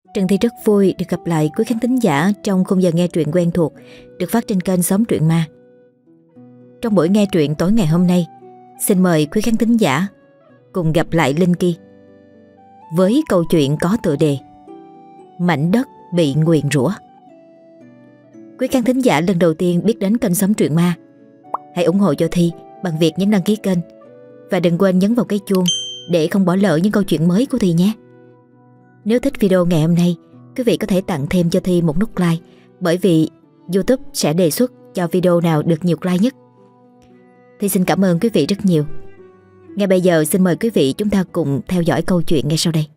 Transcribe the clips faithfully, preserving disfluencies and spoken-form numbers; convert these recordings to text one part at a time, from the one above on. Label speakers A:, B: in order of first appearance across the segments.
A: Trần Thị rất vui được gặp lại quý khán thính giả trong khung giờ nghe truyện quen thuộc được phát trên kênh Xóm Truyện Ma. Trong buổi nghe truyện tối ngày hôm nay, xin mời quý khán thính giả cùng gặp lại Linh Ki với câu chuyện có tựa đề Mảnh đất bị nguyền rủa. Quý khán thính giả lần đầu tiên biết đến kênh Xóm Truyện Ma, hãy ủng hộ cho Thi bằng việc nhấn đăng ký kênh và đừng quên nhấn vào cái chuông để không bỏ lỡ những câu chuyện mới của Thi nhé. Nếu thích video ngày hôm nay, quý vị có thể tặng thêm cho Thi một nút like, bởi vì YouTube sẽ đề xuất cho video nào được nhiều like nhất. Thi xin cảm ơn quý vị rất nhiều. Ngay bây giờ xin mời quý vị chúng ta cùng theo dõi câu chuyện ngay sau đây.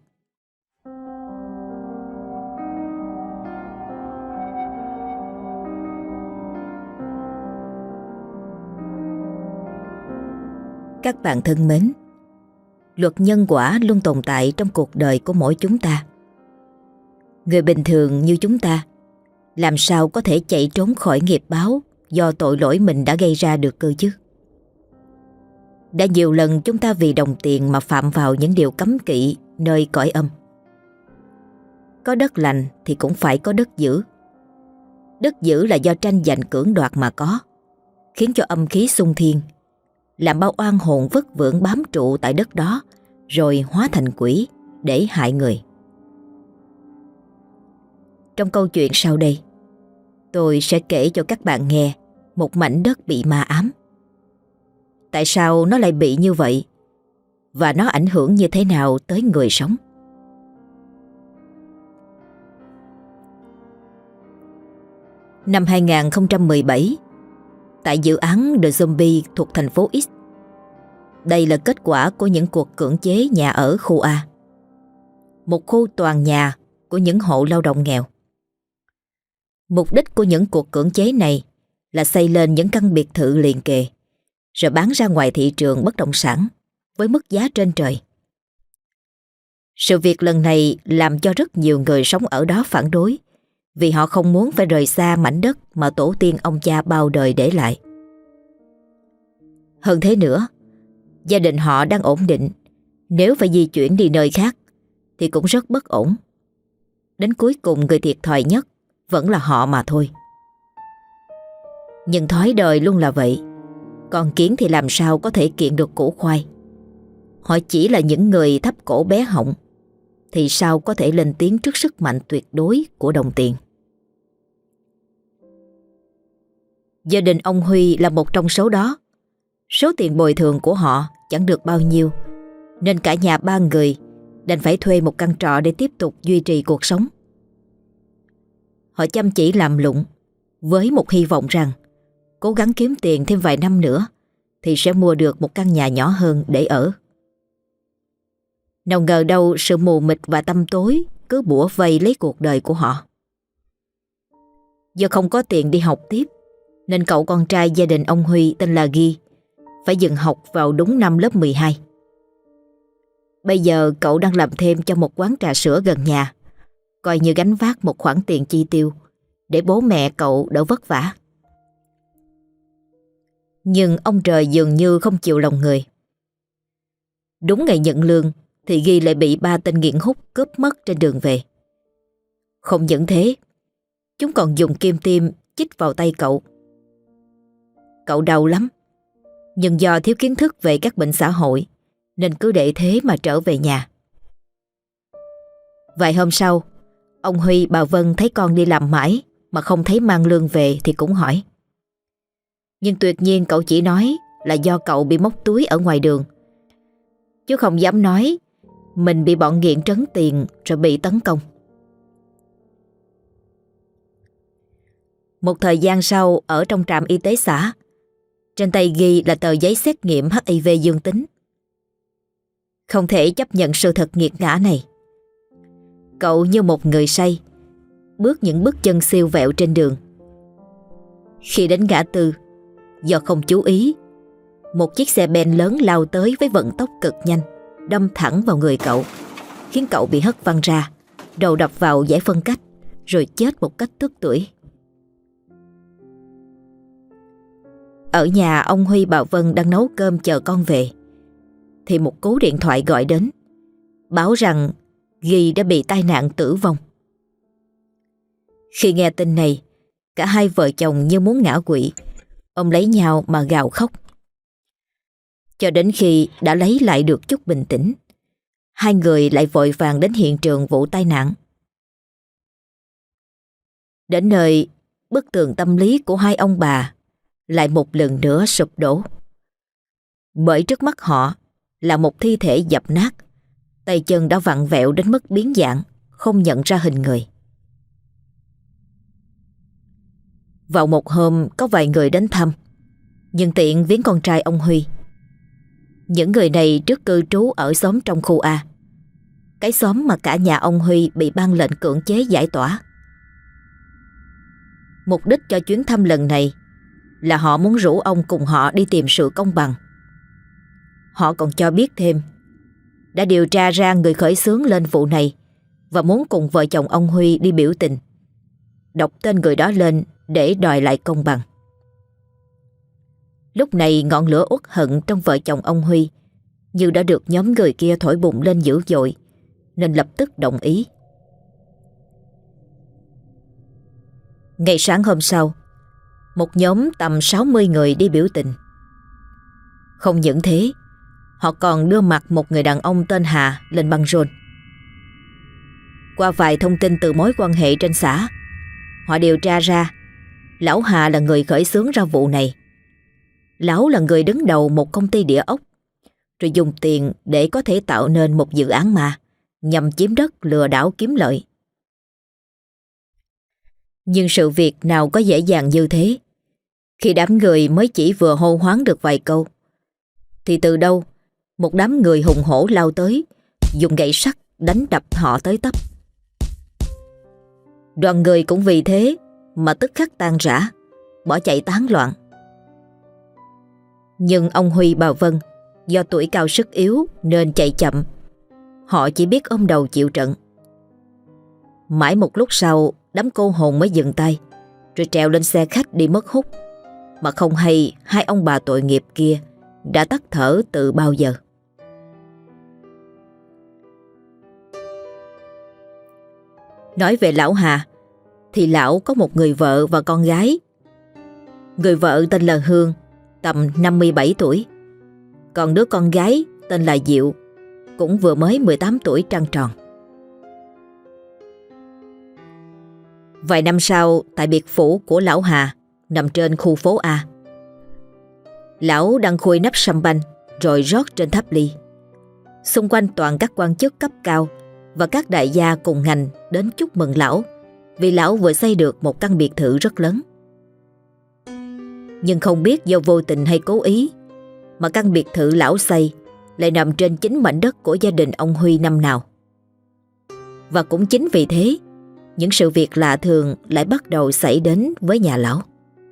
A: Các bạn thân mến, luật nhân quả luôn tồn tại trong cuộc đời của mỗi chúng ta. Người bình thường như chúng ta làm sao có thể chạy trốn khỏi nghiệp báo do tội lỗi mình đã gây ra được cơ chứ? Đã nhiều lần chúng ta vì đồng tiền mà phạm vào những điều cấm kỵ nơi cõi âm. Có đất lành thì cũng phải có đất dữ. Đất dữ là do tranh giành cưỡng đoạt mà có, khiến cho âm khí xung thiên, làm bao oan hồn vất vưởng bám trụ tại đất đó, rồi hóa thành quỷ để hại người. Trong câu chuyện sau đây, tôi sẽ kể cho các bạn nghe một mảnh đất bị ma ám. Tại sao nó lại bị như vậy? Và nó ảnh hưởng như thế nào tới người sống? Năm hai không một bảy, tại dự án The Zombie thuộc thành phố X. Đây là kết quả của những cuộc cưỡng chế nhà ở khu A, một khu toàn nhà của những hộ lao động nghèo. Mục đích của những cuộc cưỡng chế này là xây lên những căn biệt thự liền kề, rồi bán ra ngoài thị trường bất động sản với mức giá trên trời. Sự việc lần này làm cho rất nhiều người sống ở đó phản đối, vì họ không muốn phải rời xa mảnh đất mà tổ tiên ông cha bao đời để lại. Hơn thế nữa, gia đình họ đang ổn định, nếu phải di chuyển đi nơi khác thì cũng rất bất ổn. Đến cuối cùng người thiệt thòi nhất vẫn là họ mà thôi. Nhưng thói đời luôn là vậy, con kiến thì làm sao có thể kiện được củ khoai. Họ chỉ là những người thấp cổ bé họng, thì sao có thể lên tiếng trước sức mạnh tuyệt đối của đồng tiền. Gia đình ông Huy là một trong số đó. Số tiền bồi thường của họ chẳng được bao nhiêu, nên cả nhà ba người đành phải thuê một căn trọ để tiếp tục duy trì cuộc sống. Họ chăm chỉ làm lụng với một hy vọng rằng cố gắng kiếm tiền thêm vài năm nữa thì sẽ mua được một căn nhà nhỏ hơn để ở. Nào ngờ đâu sự mù mịt và tăm tối cứ bủa vây lấy cuộc đời của họ. Do không có tiền đi học tiếp, nên cậu con trai gia đình ông Huy tên là Ghi phải dừng học vào đúng năm lớp mười hai. Bây giờ cậu đang làm thêm cho một quán trà sữa gần nhà, coi như gánh vác một khoản tiền chi tiêu để bố mẹ cậu đỡ vất vả. Nhưng ông trời dường như không chịu lòng người. Đúng ngày nhận lương thì Ghi lại bị ba tên nghiện hút cướp mất trên đường về. Không những thế, chúng còn dùng kim tiêm chích vào tay cậu. Cậu đau lắm, nhưng do thiếu kiến thức về các bệnh xã hội nên cứ để thế mà trở về nhà. Vài hôm sau, ông Huy bà Vân thấy con đi làm mãi mà không thấy mang lương về thì cũng hỏi. Nhưng tuyệt nhiên cậu chỉ nói là do cậu bị móc túi ở ngoài đường, chứ không dám nói mình bị bọn nghiện trấn tiền rồi bị tấn công. Một thời gian sau, ở trong trạm y tế xã, trên tay Ghi là tờ giấy xét nghiệm H I V dương tính. Không thể chấp nhận sự thật nghiệt ngã này, cậu như một người say bước những bước chân siêu vẹo trên đường. Khi đến ngã tư, do không chú ý, một chiếc xe ben lớn lao tới với vận tốc cực nhanh, đâm thẳng vào người cậu, khiến cậu bị hất văng ra, đầu đập vào giải phân cách, rồi chết một cách tức tưởi. Ở nhà ông Huy bà Vân đang nấu cơm chờ con về, thì một cú điện thoại gọi đến, báo rằng Ghi đã bị tai nạn tử vong Khi nghe tin này, cả hai vợ chồng như muốn ngã quỵ, ôm lấy nhau mà gào khóc. Cho đến khi đã lấy lại được chút bình tĩnh, hai người lại vội vàng đến hiện trường vụ tai nạn. Đến nơi, bức tường tâm lý của hai ông bà lại một lần nữa sụp đổ. Bởi trước mắt họ là một thi thể dập nát, tay chân đã vặn vẹo đến mức biến dạng, không nhận ra hình người. Vào một hôm có vài người đến thăm, nhưng tiện viếng con trai ông Huy. Những người này trước cư trú ở xóm trong khu A, cái xóm mà cả nhà ông Huy bị ban lệnh cưỡng chế giải tỏa. Mục đích cho chuyến thăm lần này là họ muốn rủ ông cùng họ đi tìm sự công bằng. Họ còn cho biết thêm đã điều tra ra người khởi xướng lên vụ này và muốn cùng vợ chồng ông Huy đi biểu tình, đọc tên người đó lên để đòi lại công bằng. Lúc này ngọn lửa uất hận trong vợ chồng ông Huy như đã được nhóm người kia thổi bùng lên dữ dội, nên lập tức đồng ý. Ngày sáng hôm sau, một nhóm tầm sáu mươi người đi biểu tình. Không những thế, họ còn đưa mặt một người đàn ông tên Hà lên băng rôn. Qua vài thông tin từ mối quan hệ trên xã, họ điều tra ra lão Hà là người khởi xướng ra vụ này. Lão là người đứng đầu một công ty địa ốc, rồi dùng tiền để có thể tạo nên một dự án ma nhằm chiếm đất lừa đảo kiếm lợi. Nhưng sự việc nào có dễ dàng như thế. Khi đám người mới chỉ vừa hô hoán được vài câu, thì từ đâu một đám người hùng hổ lao tới, dùng gậy sắt đánh đập họ tới tấp. Đoàn người cũng vì thế mà tức khắc tan rã, bỏ chạy tán loạn. Nhưng ông Huy bà Vân do tuổi cao sức yếu nên chạy chậm. Họ chỉ biết ôm đầu chịu trận. Mãi một lúc sau, đám cô hồn mới dừng tay, rồi trèo lên xe khách đi mất hút, mà không hay hai ông bà tội nghiệp kia đã tắt thở từ bao giờ. Nói về lão Hà, thì lão có một người vợ và con gái. Người vợ tên là Hương, tầm năm mươi bảy tuổi. Còn đứa con gái tên là Diệu, cũng vừa mới mười tám tuổi trăng tròn. Vài năm sau, tại biệt phủ của lão Hà nằm trên khu phố A, lão đang khui nắp sâm banh rồi rót trên tháp ly. Xung quanh toàn các quan chức cấp cao và các đại gia cùng ngành đến chúc mừng lão, vì lão vừa xây được một căn biệt thự rất lớn. Nhưng không biết do vô tình hay cố ý mà căn biệt thự lão xây lại nằm trên chính mảnh đất của gia đình ông Huy năm nào. Và cũng chính vì thế, những sự việc lạ thường lại bắt đầu xảy đến với nhà lão.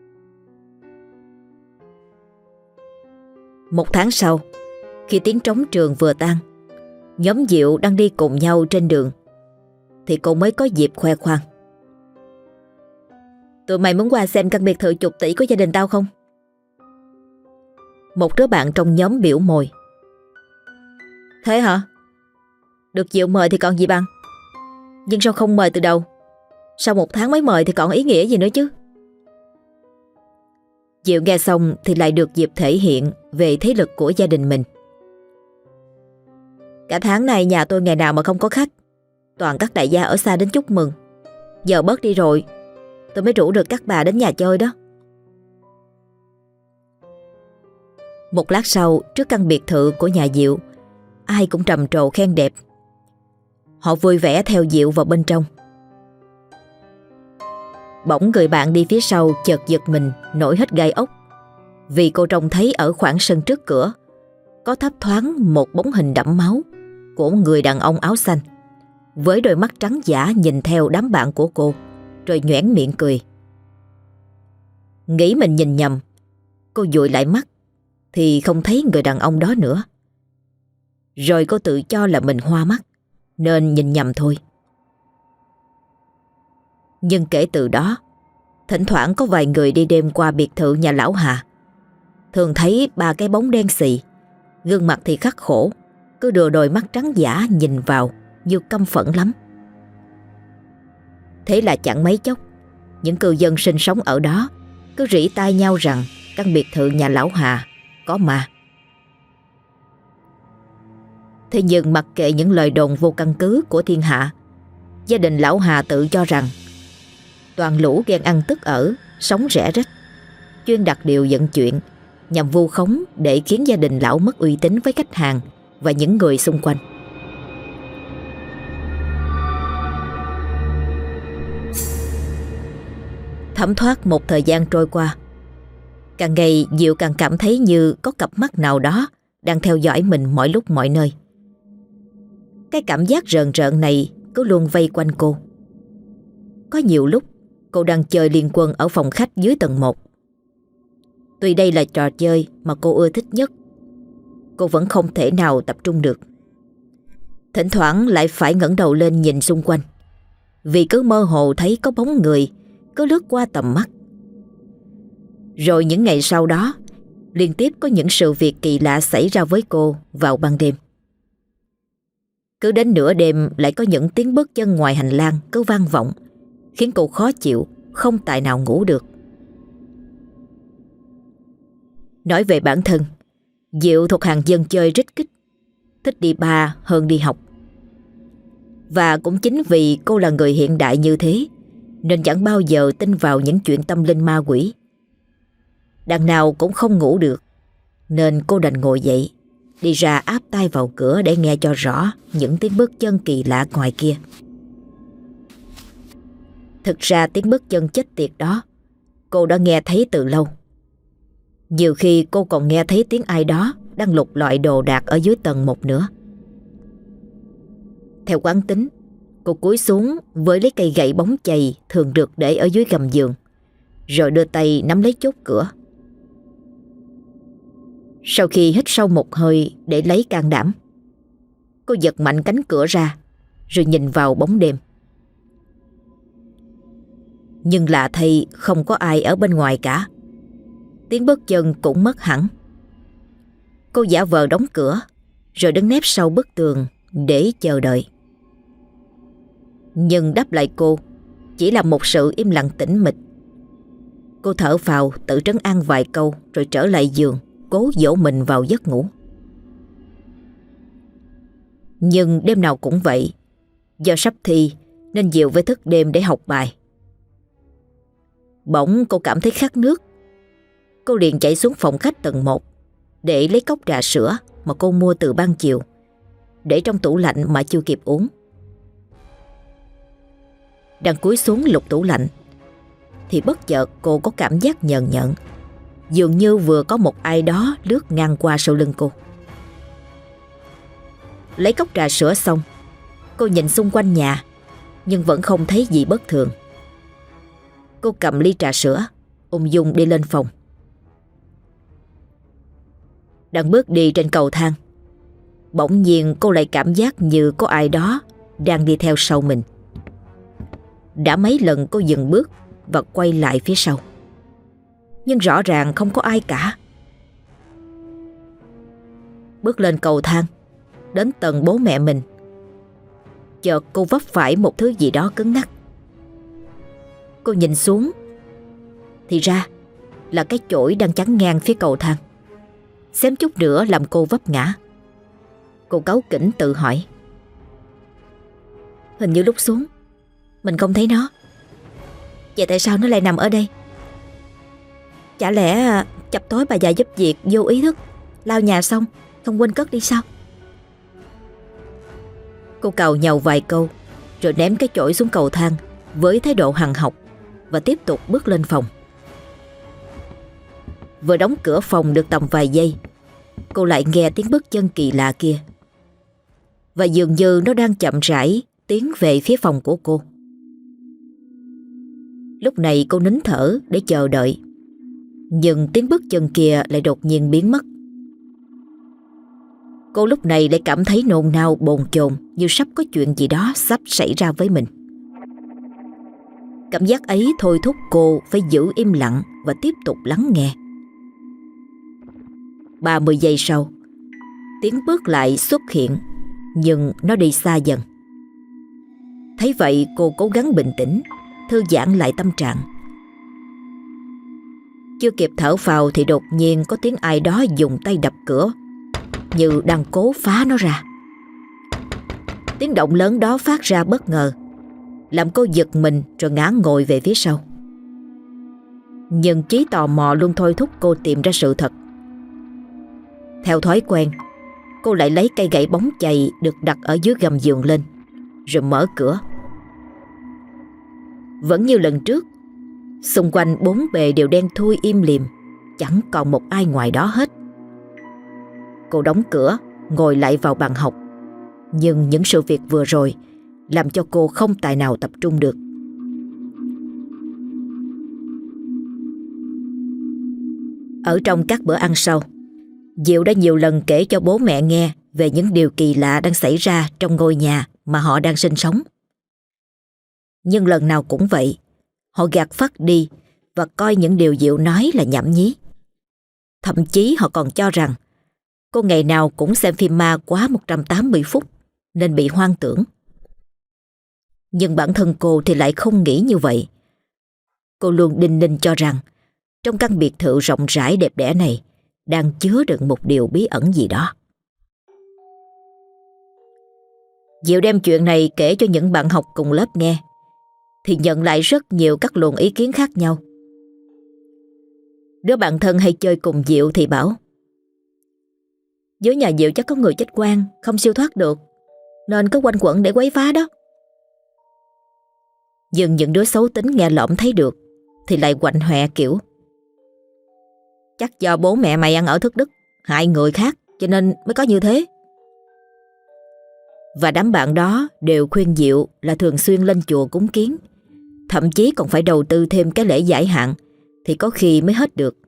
A: Một tháng sau, khi tiếng trống trường vừa tan, nhóm Diệu đang đi cùng nhau trên đường, thì cô mới có dịp khoe khoang. Tụi mày muốn qua xem căn biệt thự chục tỷ của gia đình tao không? Một đứa bạn trong nhóm biểu môi. Thế hả? Được Diệu mời thì còn gì bằng. Nhưng sao không mời từ đầu? Sau một tháng mới mời thì còn ý nghĩa gì nữa chứ? Diệu nghe xong thì lại được dịp thể hiện về thế lực của gia đình mình. Cả tháng này nhà tôi ngày nào mà không có khách, toàn các đại gia ở xa đến chúc mừng. Giờ bớt đi rồi, tôi mới rủ được các bà đến nhà chơi đó. Một lát sau, trước căn biệt thự của nhà Diệu, ai cũng trầm trồ khen đẹp. Họ vui vẻ theo Diệu vào bên trong. Bỗng người bạn đi phía sau chợt giật mình nổi hết gai ốc, vì cô trông thấy ở khoảng sân trước cửa có thấp thoáng một bóng hình đẫm máu của một người đàn ông áo xanh, với đôi mắt trắng dã nhìn theo đám bạn của cô, rồi nhoẻn miệng cười. Nghĩ mình nhìn nhầm, cô dụi lại mắt thì không thấy người đàn ông đó nữa. Rồi cô tự cho là mình hoa mắt nên nhìn nhầm thôi. Nhưng kể từ đó, thỉnh thoảng có vài người đi đêm qua biệt thự nhà lão Hà, thường thấy ba cái bóng đen xì, gương mặt thì khắc khổ, cứ đưa đôi mắt trắng dã nhìn vào như căm phẫn lắm. Thế là chẳng mấy chốc, Những cư dân sinh sống ở đó cứ rỉ tai nhau rằng căn biệt thự nhà lão Hà có ma. Thế nhưng mặc kệ những lời đồn vô căn cứ của thiên hạ, gia đình lão Hà tự cho rằng toàn lũ ghen ăn tức ở, sống rẻ rách, chuyên đặt điều dẫn chuyện nhằm vu khống để khiến gia đình lão mất uy tín với khách hàng và những người xung quanh. Thấm thoát một thời gian trôi qua, càng ngày Diệu càng cảm thấy như có cặp mắt nào đó đang theo dõi mình mọi lúc mọi nơi. Cái cảm giác rờn rợn này cứ luôn vây quanh cô. Có nhiều lúc cô đang chơi Liên Quân ở phòng khách dưới tầng một. Tuy đây là trò chơi mà cô ưa thích nhất, cô vẫn không thể nào tập trung được. Thỉnh thoảng lại phải ngẩng đầu lên nhìn xung quanh, vì cứ mơ hồ thấy có bóng người cứ lướt qua tầm mắt. Rồi những ngày sau đó, liên tiếp có những sự việc kỳ lạ xảy ra với cô vào ban đêm. Cứ đến nửa đêm lại có những tiếng bước chân ngoài hành lang cứ vang vọng, khiến cô khó chịu, không tài nào ngủ được. Nói về bản thân, Diệu thuộc hàng dân chơi rích kích, thích đi bar hơn đi học. Và cũng chính vì cô là người hiện đại như thế, nên chẳng bao giờ tin vào những chuyện tâm linh ma quỷ. Đằng nào cũng không ngủ được, nên cô đành ngồi dậy, đi ra áp tai vào cửa để nghe cho rõ những tiếng bước chân kỳ lạ ngoài kia. Thực ra tiếng bước chân chết tiệt đó cô đã nghe thấy từ lâu. Nhiều khi cô còn nghe thấy tiếng ai đó đang lục lọi đồ đạc ở dưới tầng một nữa. Theo quán tính, cô cúi xuống với lấy cây gậy bóng chày thường được để ở dưới gầm giường, rồi đưa tay nắm lấy chốt cửa. Sau khi hít sâu một hơi để lấy can đảm, cô giật mạnh cánh cửa ra, rồi nhìn vào bóng đêm. Nhưng lạ thay, không có ai ở bên ngoài cả. Tiếng bước chân cũng mất hẳn. Cô giả vờ đóng cửa, rồi đứng nép sau bức tường để chờ đợi. Nhưng đáp lại cô chỉ là một sự im lặng tĩnh mịch. Cô thở phào tự trấn an vài câu, rồi trở lại giường, cố dỗ mình vào giấc ngủ. Nhưng đêm nào cũng vậy. Do sắp thi nên Diệu phải thức đêm để học bài. Bỗng cô cảm thấy khát nước. Cô liền chạy xuống phòng khách tầng một để lấy cốc trà sữa mà cô mua từ ban chiều, để trong tủ lạnh mà chưa kịp uống. Đang cúi xuống lục tủ lạnh thì bất chợt cô có cảm giác nhờn nhợn, dường như vừa có một ai đó lướt ngang qua sau lưng cô. Lấy cốc trà sữa xong, cô nhìn xung quanh nhà nhưng vẫn không thấy gì bất thường. Cô cầm ly trà sữa, ung dung đi lên phòng. Đang bước đi trên cầu thang, bỗng nhiên cô lại cảm giác như có ai đó đang đi theo sau mình. Đã mấy lần cô dừng bước và quay lại phía sau, nhưng rõ ràng không có ai cả. Bước lên cầu thang, đến tầng bố mẹ mình, chợt cô vấp phải một thứ gì đó cứng ngắc. Cô nhìn xuống, thì ra là cái chổi đang chắn ngang phía cầu thang, xém chút nữa làm cô vấp ngã. Cô cáu kỉnh tự hỏi, hình như lúc xuống mình không thấy nó, vậy tại sao nó lại nằm ở đây? Chả lẽ chập tối bà già giúp việc vô ý thức lau nhà xong không quên cất đi sao? Cô càu nhàu vài câu rồi ném cái chổi xuống cầu thang với thái độ hằn học và tiếp tục bước lên phòng. Vừa đóng cửa phòng được tầm vài giây, cô lại nghe tiếng bước chân kỳ lạ kia, và dường như nó đang chậm rãi tiến về phía phòng của cô. Lúc này cô nín thở để chờ đợi, nhưng tiếng bước chân kia lại đột nhiên biến mất. Cô lúc này lại cảm thấy nôn nao bồn chồn, như sắp có chuyện gì đó sắp xảy ra với mình. Cảm giác ấy thôi thúc cô phải giữ im lặng và tiếp tục lắng nghe. ba mươi giây sau, tiếng bước lại xuất hiện, nhưng nó đi xa dần. Thấy vậy cô cố gắng bình tĩnh, thư giãn lại tâm trạng. Chưa kịp thở phào thì đột nhiên có tiếng ai đó dùng tay đập cửa, như đang cố phá nó ra. Tiếng động lớn đó phát ra bất ngờ, làm cô giật mình rồi ngã ngồi về phía sau. Nhưng trí tò mò luôn thôi thúc cô tìm ra sự thật. Theo thói quen, cô lại lấy cây gậy bóng chày được đặt ở dưới gầm giường lên, rồi mở cửa. Vẫn như lần trước, xung quanh bốn bề đều đen thui im lìm, chẳng còn một ai ngoài đó hết. Cô đóng cửa, ngồi lại vào bàn học. Nhưng những sự việc vừa rồi làm cho cô không tài nào tập trung được. Ở trong các bữa ăn sau, Diệu đã nhiều lần kể cho bố mẹ nghe về những điều kỳ lạ đang xảy ra trong ngôi nhà mà họ đang sinh sống. Nhưng lần nào cũng vậy, họ gạt phắt đi và coi những điều Diệu nói là nhảm nhí. Thậm chí họ còn cho rằng cô ngày nào cũng xem phim ma quá một trăm tám mươi phút nên bị hoang tưởng. Nhưng bản thân cô thì lại không nghĩ như vậy. Cô luôn đinh ninh cho rằng trong căn biệt thự rộng rãi đẹp đẽ này đang chứa đựng một điều bí ẩn gì đó. Diệu đem chuyện này kể cho những bạn học cùng lớp nghe, thì nhận lại rất nhiều các luồng ý kiến khác nhau. Đứa bạn thân hay chơi cùng Diệu thì bảo: dưới nhà Diệu chắc có người chết oan, không siêu thoát được, nên cứ quanh quẩn để quấy phá đó. Nhưng những đứa xấu tính nghe lỏm thấy được thì lại quạnh hoẹ kiểu: chắc do bố mẹ mày ăn ở thất đức, hại người khác cho nên mới có như thế. Và đám bạn đó đều khuyên Diệu là thường xuyên lên chùa cúng kiến, thậm chí còn phải đầu tư thêm cái lễ giải hạn thì có khi mới hết được.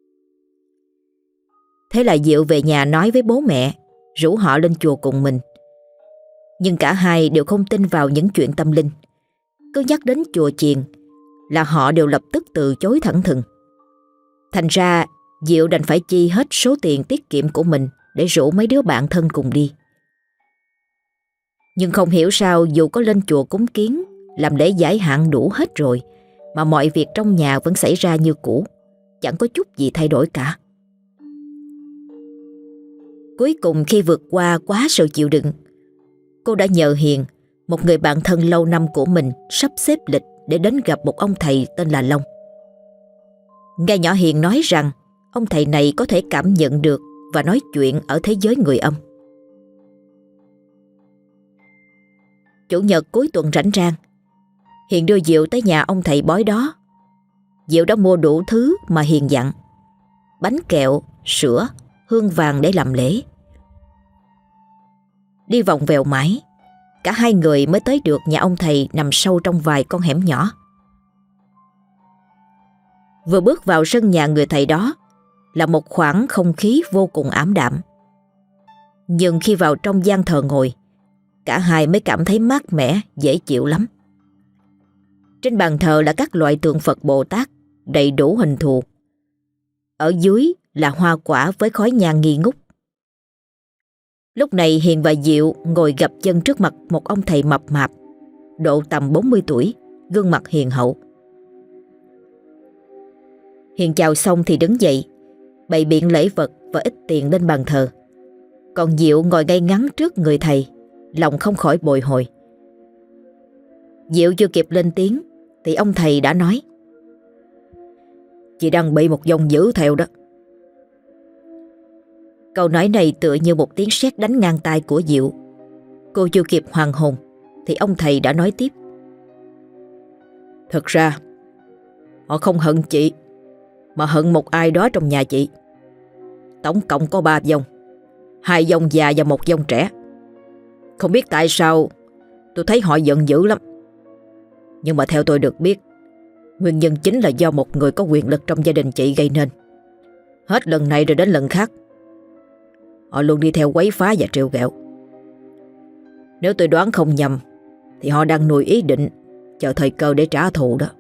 A: Thế là Diệu về nhà nói với bố mẹ, rủ họ lên chùa cùng mình. Nhưng cả hai đều không tin vào những chuyện tâm linh. Cứ nhắc đến chùa chiền là họ đều lập tức từ chối thẳng thừng. Thành ra Diệu đành phải chi hết số tiền tiết kiệm của mình để rủ mấy đứa bạn thân cùng đi. Nhưng không hiểu sao dù có lên chùa cúng kiến, làm lễ giải hạn đủ hết rồi, mà mọi việc trong nhà vẫn xảy ra như cũ, chẳng có chút gì thay đổi cả. Cuối cùng khi vượt qua quá sự chịu đựng, cô đã nhờ Hiền, một người bạn thân lâu năm của mình, sắp xếp lịch để đến gặp một ông thầy tên là Long. Nghe nhỏ Hiền nói rằng ông thầy này có thể cảm nhận được và nói chuyện ở thế giới người âm. Chủ nhật cuối tuần rảnh rang, Hiền đưa Diệu tới nhà ông thầy bói đó. Diệu đã mua đủ thứ mà Hiền dặn: bánh kẹo, sữa, hương vàng để làm lễ. Đi vòng vèo mãi, cả hai người mới tới được nhà ông thầy nằm sâu trong vài con hẻm nhỏ. Vừa bước vào sân nhà người thầy đó là một khoảng không khí vô cùng ảm đạm. Nhưng khi vào trong gian thờ ngồi, cả hai mới cảm thấy mát mẻ, dễ chịu lắm. Trên bàn thờ là các loại tượng Phật Bồ Tát đầy đủ hình thù. Ở dưới là hoa quả với khói nhang nghi ngút. Lúc này Hiền và Diệu ngồi gập chân trước mặt một ông thầy mập mạp, độ tầm bốn mươi tuổi, gương mặt hiền hậu. Hiền chào xong thì đứng dậy, bày biện lễ vật và ít tiền lên bàn thờ. Còn Diệu ngồi ngay ngắn trước người thầy, lòng không khỏi bồi hồi. Diệu chưa kịp lên tiếng thì ông thầy đã nói: chị đang bị một dòng dữ theo đó. Câu nói này tựa như một tiếng sét đánh ngang tai của Diệu. Cô chưa kịp hoàn hồn thì ông thầy đã nói tiếp: thực ra họ không hận chị, mà hận một ai đó trong nhà chị. Tổng cộng có ba dòng, hai dòng già và một dòng trẻ. Không biết tại sao tôi thấy họ giận dữ lắm. Nhưng mà theo tôi được biết, nguyên nhân chính là do một người có quyền lực trong gia đình chị gây nên. Hết lần này rồi đến lần khác, họ luôn đi theo quấy phá và trêu ghẹo. Nếu tôi đoán không nhầm thì họ đang nuôi ý định chờ thời cơ để trả thù đó.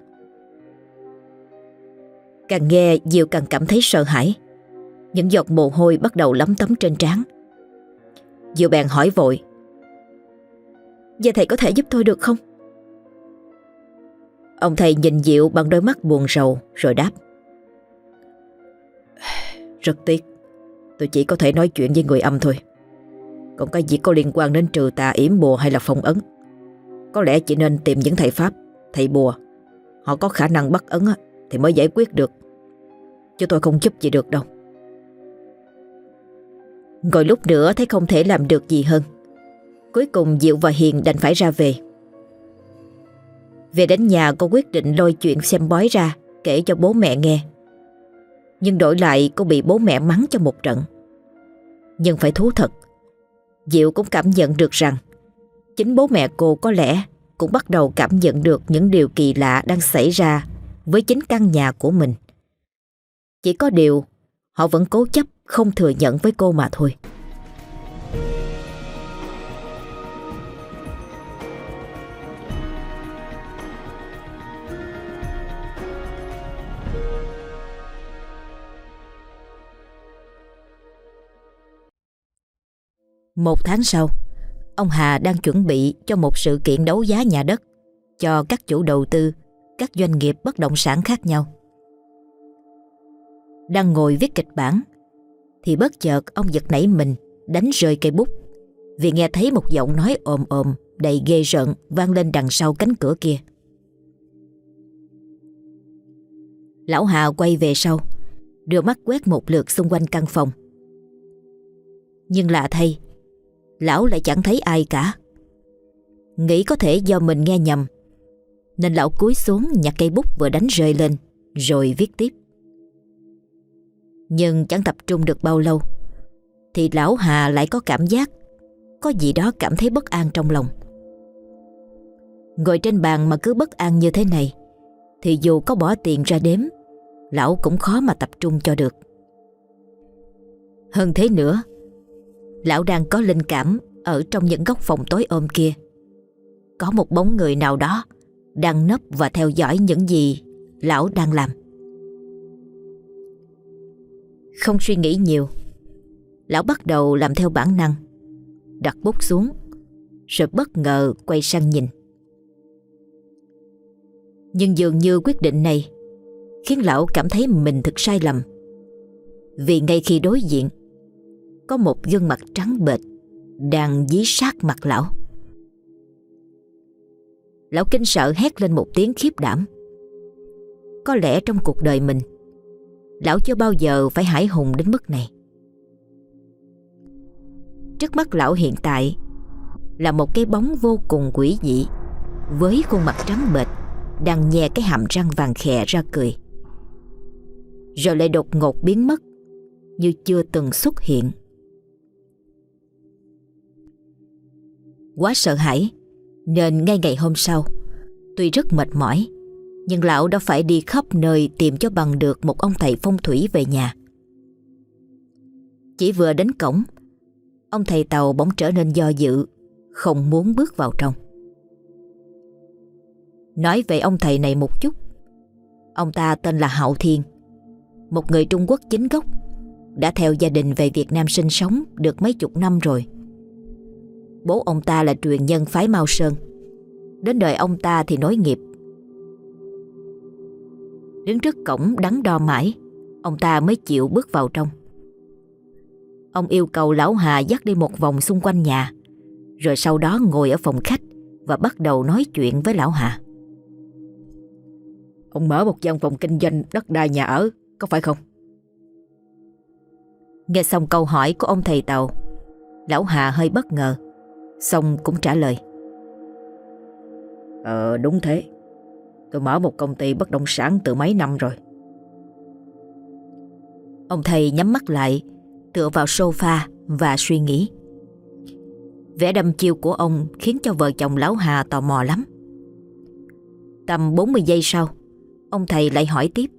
A: Càng nghe Diệu càng cảm thấy sợ hãi. Những giọt mồ hôi bắt đầu lấm tấm trên trán. Diệu bèn hỏi vội: vậy thầy có thể giúp tôi được không? Ông thầy nhìn Diệu bằng đôi mắt buồn rầu rồi đáp:
B: Rất tiếc, tôi chỉ có thể nói chuyện với người âm thôi. Còn cái gì có liên quan đến trừ tà yểm bùa hay là phong ấn, có lẽ chỉ nên tìm những thầy pháp, thầy bùa. Họ có khả năng bắt ấn thì mới giải quyết được, chứ tôi không giúp gì được đâu.
A: Ngồi lúc nữa thấy không thể làm được gì hơn, cuối cùng Diệu và Hiền đành phải ra về. Về đến nhà, cô quyết định lôi chuyện xem bói ra kể cho bố mẹ nghe. Nhưng đổi lại cô bị bố mẹ mắng cho một trận. Nhưng phải thú thật, Diệu cũng cảm nhận được rằng chính bố mẹ cô có lẽ cũng bắt đầu cảm nhận được những điều kỳ lạ đang xảy ra với chính căn nhà của mình. Chỉ có điều họ vẫn cố chấp không thừa nhận với cô mà thôi. Một tháng sau, ông Hà đang chuẩn bị cho một sự kiện đấu giá nhà đất cho các chủ đầu tư, các doanh nghiệp bất động sản khác nhau. Đang ngồi viết kịch bản thì bất chợt ông giật nảy mình đánh rơi cây bút, vì nghe thấy một giọng nói ồm ồm đầy ghê rợn vang lên đằng sau cánh cửa kia. Lão Hà quay về sau, đưa mắt quét một lượt xung quanh căn phòng. Nhưng lạ thay, lão lại chẳng thấy ai cả. Nghĩ có thể do mình nghe nhầm, nên lão cúi xuống nhặt cây bút vừa đánh rơi lên rồi viết tiếp. Nhưng chẳng tập trung được bao lâu thì lão Hà lại có cảm giác có gì đó cảm thấy bất an trong lòng. Ngồi trên bàn mà cứ bất an như thế này thì dù có bỏ tiền ra đếm, lão cũng khó mà tập trung cho được. Hơn thế nữa, lão đang có linh cảm ở trong những góc phòng tối ôm kia có một bóng người nào đó đang nấp và theo dõi những gì lão đang làm. Không suy nghĩ nhiều, lão bắt đầu làm theo bản năng, đặt bút xuống rồi bất ngờ quay sang nhìn. Nhưng dường như quyết định này khiến lão cảm thấy mình thực sai lầm, vì ngay khi đối diện có một gương mặt trắng bệch đang dí sát mặt lão. Lão kinh sợ hét lên một tiếng khiếp đảm. Có lẽ trong cuộc đời mình, lão chưa bao giờ phải hãi hùng đến mức này. Trước mắt lão hiện tại là một cái bóng vô cùng quỷ dị, với khuôn mặt trắng bệch đang nhe cái hàm răng vàng khè ra cười, rồi lại đột ngột biến mất như chưa từng xuất hiện. Quá sợ hãi nên ngay ngày hôm sau, tuy rất mệt mỏi, nhưng lão đã phải đi khắp nơi tìm cho bằng được một ông thầy phong thủy về nhà. Chỉ vừa đến cổng, ông thầy Tàu bỗng trở nên do dự, không muốn bước vào trong. Nói về ông thầy này một chút, ông ta tên là Hạo Thiên, một người Trung Quốc chính gốc, đã theo gia đình về Việt Nam sinh sống được mấy chục năm rồi. Bố ông ta là truyền nhân phái Mao Sơn, đến đời ông ta thì nối nghiệp. Đứng trước cổng đắn đo mãi, ông ta mới chịu bước vào trong. Ông yêu cầu lão Hà dắt đi một vòng xung quanh nhà, rồi sau đó ngồi ở phòng khách và bắt đầu nói chuyện với lão Hà.
B: Ông mở một văn phòng kinh doanh đất đai nhà ở, có phải không?
A: Nghe xong câu hỏi của ông thầy Tàu, lão Hà hơi bất ngờ, xong cũng trả lời.
B: Ờ đúng thế, tôi mở một công ty bất động sản từ mấy năm rồi.
A: Ông thầy nhắm mắt lại, tựa vào sofa và suy nghĩ. Vẻ đăm chiêu của ông khiến cho vợ chồng lão Hà tò mò lắm. Tầm bốn mươi giây sau, ông thầy lại hỏi tiếp.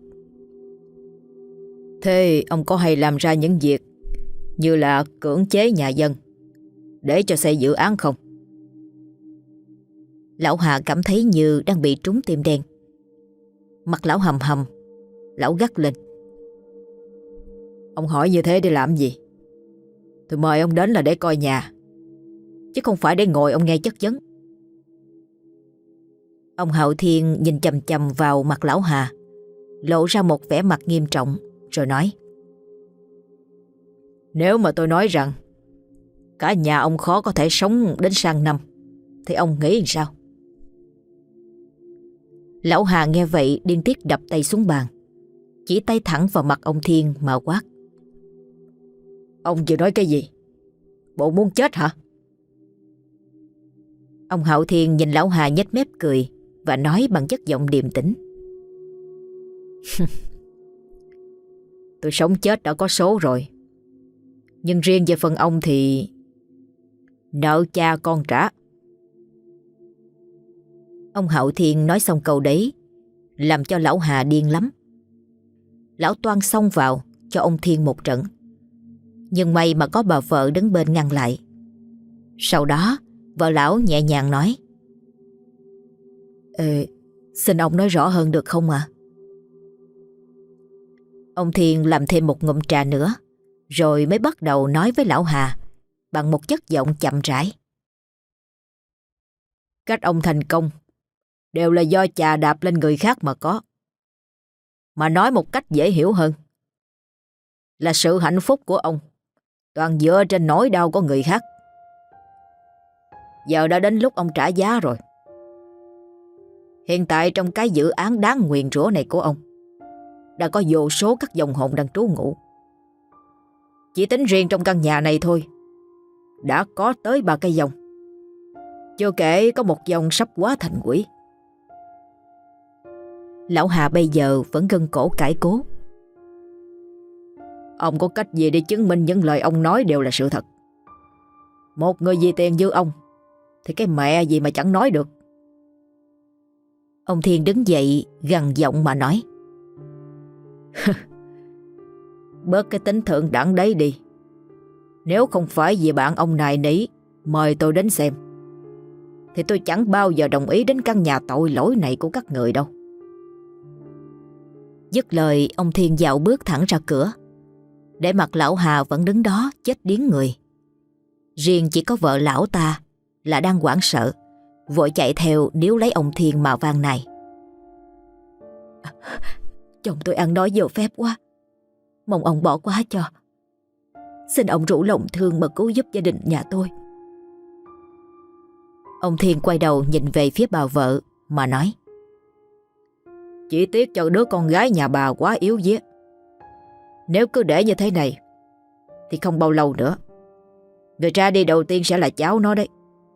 B: Thế ông có hay làm ra những việc như là cưỡng chế nhà dân để cho xây dự án không?
A: Lão Hà cảm thấy như đang bị trúng tim đen. Mặt lão hầm hầm, lão gắt lên.
B: Ông hỏi như thế để làm gì? Tôi mời ông đến là để coi nhà, chứ không phải để ngồi ông nghe chất vấn.
A: Ông Hậu Thiên nhìn chằm chằm vào mặt lão Hà, lộ ra một vẻ mặt nghiêm trọng rồi nói:
B: Nếu mà tôi nói rằng cả nhà ông khó có thể sống đến sang năm, thì ông nghĩ làm sao?
A: Lão Hà nghe vậy điên tiết đập tay xuống bàn, chỉ tay thẳng vào mặt ông Thiên mà quát:
B: Ông vừa nói cái gì? Bộ muốn chết hả?
A: Ông Hậu Thiên nhìn lão Hà nhếch mép cười và nói bằng chất giọng điềm tĩnh:
B: Tôi sống chết đã có số rồi. Nhưng riêng về phần ông thì nợ cha con trả.
A: Ông Hậu Thiên nói xong câu đấy làm cho lão Hà điên lắm. Lão toan xông vào cho ông Thiên một trận, nhưng may mà có bà vợ đứng bên ngăn lại. Sau đó vợ lão nhẹ nhàng nói:
B: Ê, xin ông nói rõ hơn được không ạ? À?
A: Ông Thiên làm thêm một ngụm trà nữa, rồi mới bắt đầu nói với lão Hà bằng một chất giọng chậm rãi:
B: Cách ông thành công đều là do chà đạp lên người khác mà có. Mà nói một cách dễ hiểu hơn, là sự hạnh phúc của ông toàn dựa trên nỗi đau của người khác. Giờ đã đến lúc ông trả giá rồi. Hiện tại trong cái dự án đáng nguyền rủa này của ông đã có vô số các dòng hồn đang trú ngụ. Chỉ tính riêng trong căn nhà này thôi đã có tới ba cái dòng, chưa kể có một dòng sắp hóa thành quỷ.
A: Lão Hà bây giờ vẫn gân cổ cãi cố:
B: Ông có cách gì để chứng minh những lời ông nói đều là sự thật? Một người vì tiền như ông thì cái mẹ gì mà chẳng nói được.
A: Ông Thiên đứng dậy gằn giọng mà nói:
B: Bớt cái tính thượng đẳng đấy đi. Nếu không phải vì bạn ông này nỉ mời tôi đến xem, thì tôi chẳng bao giờ đồng ý đến căn nhà tội lỗi này của các người đâu.
A: Dứt lời, ông Thiên dạo bước thẳng ra cửa, để mặt lão Hà vẫn đứng đó chết điếng người. Riêng chỉ có vợ lão ta là đang hoảng sợ, vội chạy theo níu lấy ông Thiên mà van nài:
B: Chồng tôi ăn nói vô phép quá,
A: mong ông bỏ qua cho. Xin ông rủ lòng thương mà cứu giúp gia đình nhà tôi. Ông Thiên quay đầu nhìn về phía bà vợ mà nói:
B: Chỉ tiếc cho đứa con gái nhà bà quá yếu dế. Nếu cứ để như thế này thì không bao lâu nữa người ra đi đầu tiên sẽ là cháu nó đấy.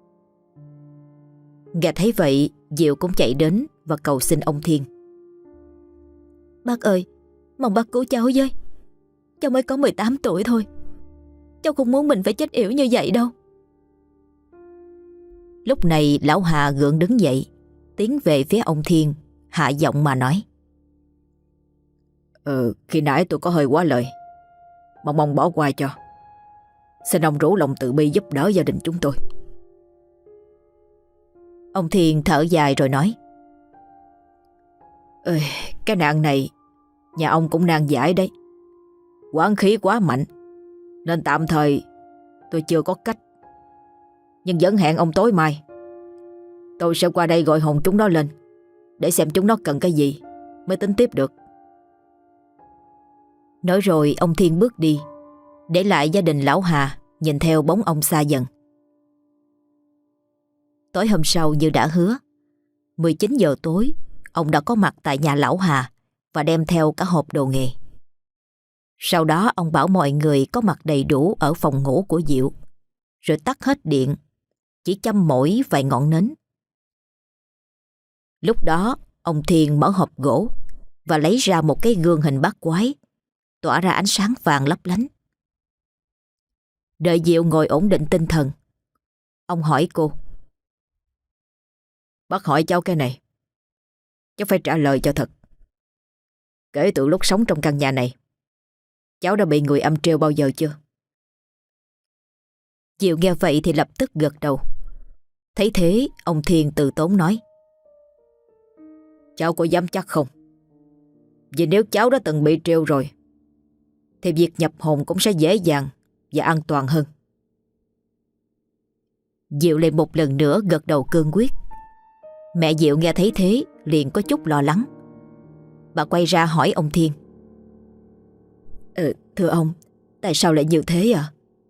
A: Nghe thấy vậy, Diệu cũng chạy đến và cầu xin ông Thiên: Bác ơi, mong bác cứu cháu với. Cháu mới có mười tám tuổi thôi. Cháu không muốn mình phải chết yểu như vậy đâu. Lúc này lão Hà gượng đứng dậy, tiến về phía ông Thiên, hạ giọng mà nói:
B: Ừ, khi nãy tôi có hơi quá lời, mong mong bỏ qua cho. Xin ông rủ lòng từ bi giúp đỡ gia đình chúng tôi.
A: Ông Thiên thở dài rồi nói:
B: Ê, cái nạn này nhà ông cũng nan giải đấy. Oán khí quá mạnh, nên tạm thời tôi chưa có cách. Nhưng vẫn hẹn ông tối mai tôi sẽ qua đây gọi hồn chúng nó lên, để xem chúng nó cần cái gì mới tính tiếp được.
A: Nói rồi ông Thiên bước đi, để lại gia đình lão Hà nhìn theo bóng ông xa dần. Tối hôm sau như đã hứa, mười chín giờ tối, ông đã có mặt tại nhà lão Hà và đem theo cả hộp đồ nghề. Sau đó ông bảo mọi người có mặt đầy đủ ở phòng ngủ của Diệu, rồi tắt hết điện, chỉ châm mỗi vài ngọn nến. Lúc đó ông Thiên mở hộp gỗ và lấy ra một cái gương hình bát quái, tỏa ra ánh sáng vàng lấp lánh. Đợi Diệu ngồi ổn định tinh thần, ông hỏi cô:
B: Bác hỏi cháu cái này, cháu phải trả lời cho thật. Kể từ lúc sống trong căn nhà này, cháu đã bị người âm trêu bao giờ chưa?
A: Diệu nghe vậy thì lập tức gật đầu. Thấy thế, ông Thiên từ tốn nói:
B: Cháu có dám chắc không? Vì nếu cháu đã từng bị trêu rồi, thì việc nhập hồn cũng sẽ dễ dàng và an toàn hơn.
A: Diệu lại một lần nữa gật đầu cương quyết. Mẹ Diệu nghe thấy thế liền có chút lo lắng. Bà quay ra hỏi ông Thiên.
B: Ừ, thưa ông, tại sao lại như thế à?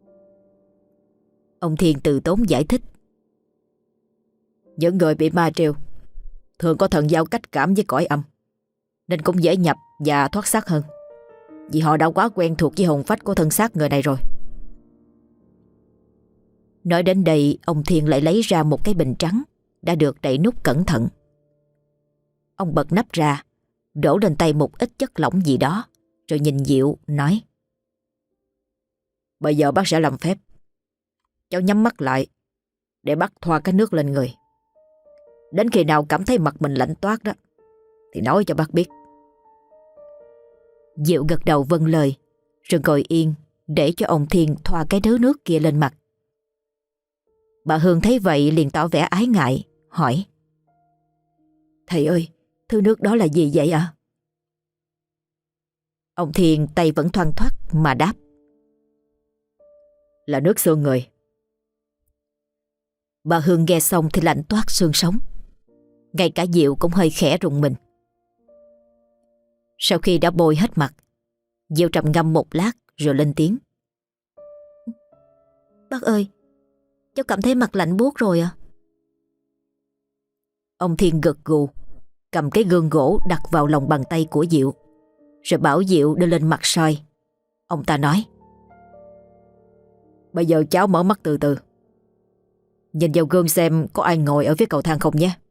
A: Ông Thiên từ tốn giải thích.
B: Những người bị ma trêu thường có thần giao cách cảm với cõi âm, nên cũng dễ nhập và thoát xác hơn, vì họ đã quá quen thuộc với hồn phách của thân xác người này rồi.
A: Nói đến đây, ông Thiên lại lấy ra một cái bình trắng đã được đậy nút cẩn thận. Ông bật nắp ra, đổ lên tay một ít chất lỏng gì đó, rồi nhìn Diệu nói.
B: Bây giờ bác sẽ làm phép. Cháu nhắm mắt lại để bác thoa cái nước lên người. Đến khi nào cảm thấy mặt mình lạnh toát đó thì nói cho bác biết.
A: Diệu gật đầu vâng lời, rồi ngồi yên để cho ông Thiên thoa cái đớ nước kia lên mặt. Bà Hương thấy vậy liền tỏ vẻ ái ngại, hỏi.
B: Thầy ơi, thứ nước đó là gì vậy ạ?
A: Ông Thiên tay vẫn thoăn thoắt mà đáp.
B: Là nước xương người.
A: Bà Hương nghe xong thì lạnh toát xương sống. Ngay cả Diệu cũng hơi khẽ rùng mình. Sau khi đã bôi hết mặt, Diệu trầm ngâm một lát rồi lên tiếng. Bác ơi, cháu cảm thấy mặt lạnh buốt rồi à? Ông Thiên gật gù, cầm cái gương gỗ đặt vào lòng bàn tay của Diệu, rồi bảo Diệu đưa lên mặt soi. Ông ta nói.
B: Bây giờ cháu mở mắt từ từ, nhìn vào gương xem có ai ngồi ở phía cầu thang không nhé.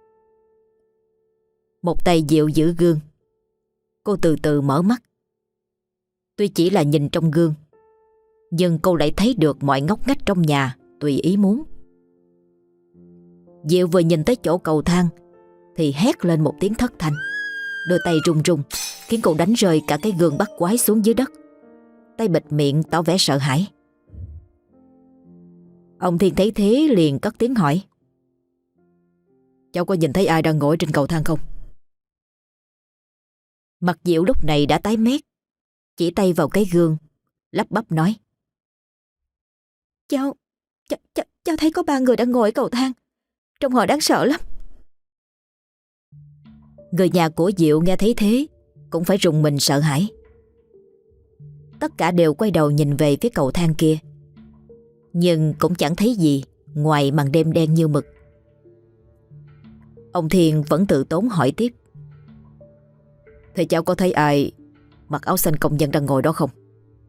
A: Một tay Diệu giữ gương. Cô từ từ mở mắt. Tuy chỉ là nhìn trong gương, nhưng cô lại thấy được mọi ngóc ngách trong nhà tùy ý muốn. Diệu vừa nhìn tới chỗ cầu thang thì hét lên một tiếng thất thanh. Đôi tay run run khiến cô đánh rơi cả cái gương bắt quái xuống dưới đất. Tay bịt miệng tỏ vẻ sợ hãi. Ông Thiên thấy thế liền cất tiếng hỏi.
B: Cháu có nhìn thấy ai đang ngồi trên cầu thang không?
A: Mặt Diệu lúc này đã tái mét, chỉ tay vào cái gương, lắp bắp nói. Cháu, cháu, cháu, cháu thấy có ba người đang ngồi ở cầu thang. Trông họ đáng sợ lắm. Người nhà của Diệu nghe thấy thế cũng phải rùng mình sợ hãi. Tất cả đều quay đầu nhìn về phía cầu thang kia, nhưng cũng chẳng thấy gì ngoài màn đêm đen như mực. Ông Thiên vẫn tự tốn hỏi tiếp.
B: Thế cháu có thấy ai mặc áo xanh công nhân đang ngồi đó không?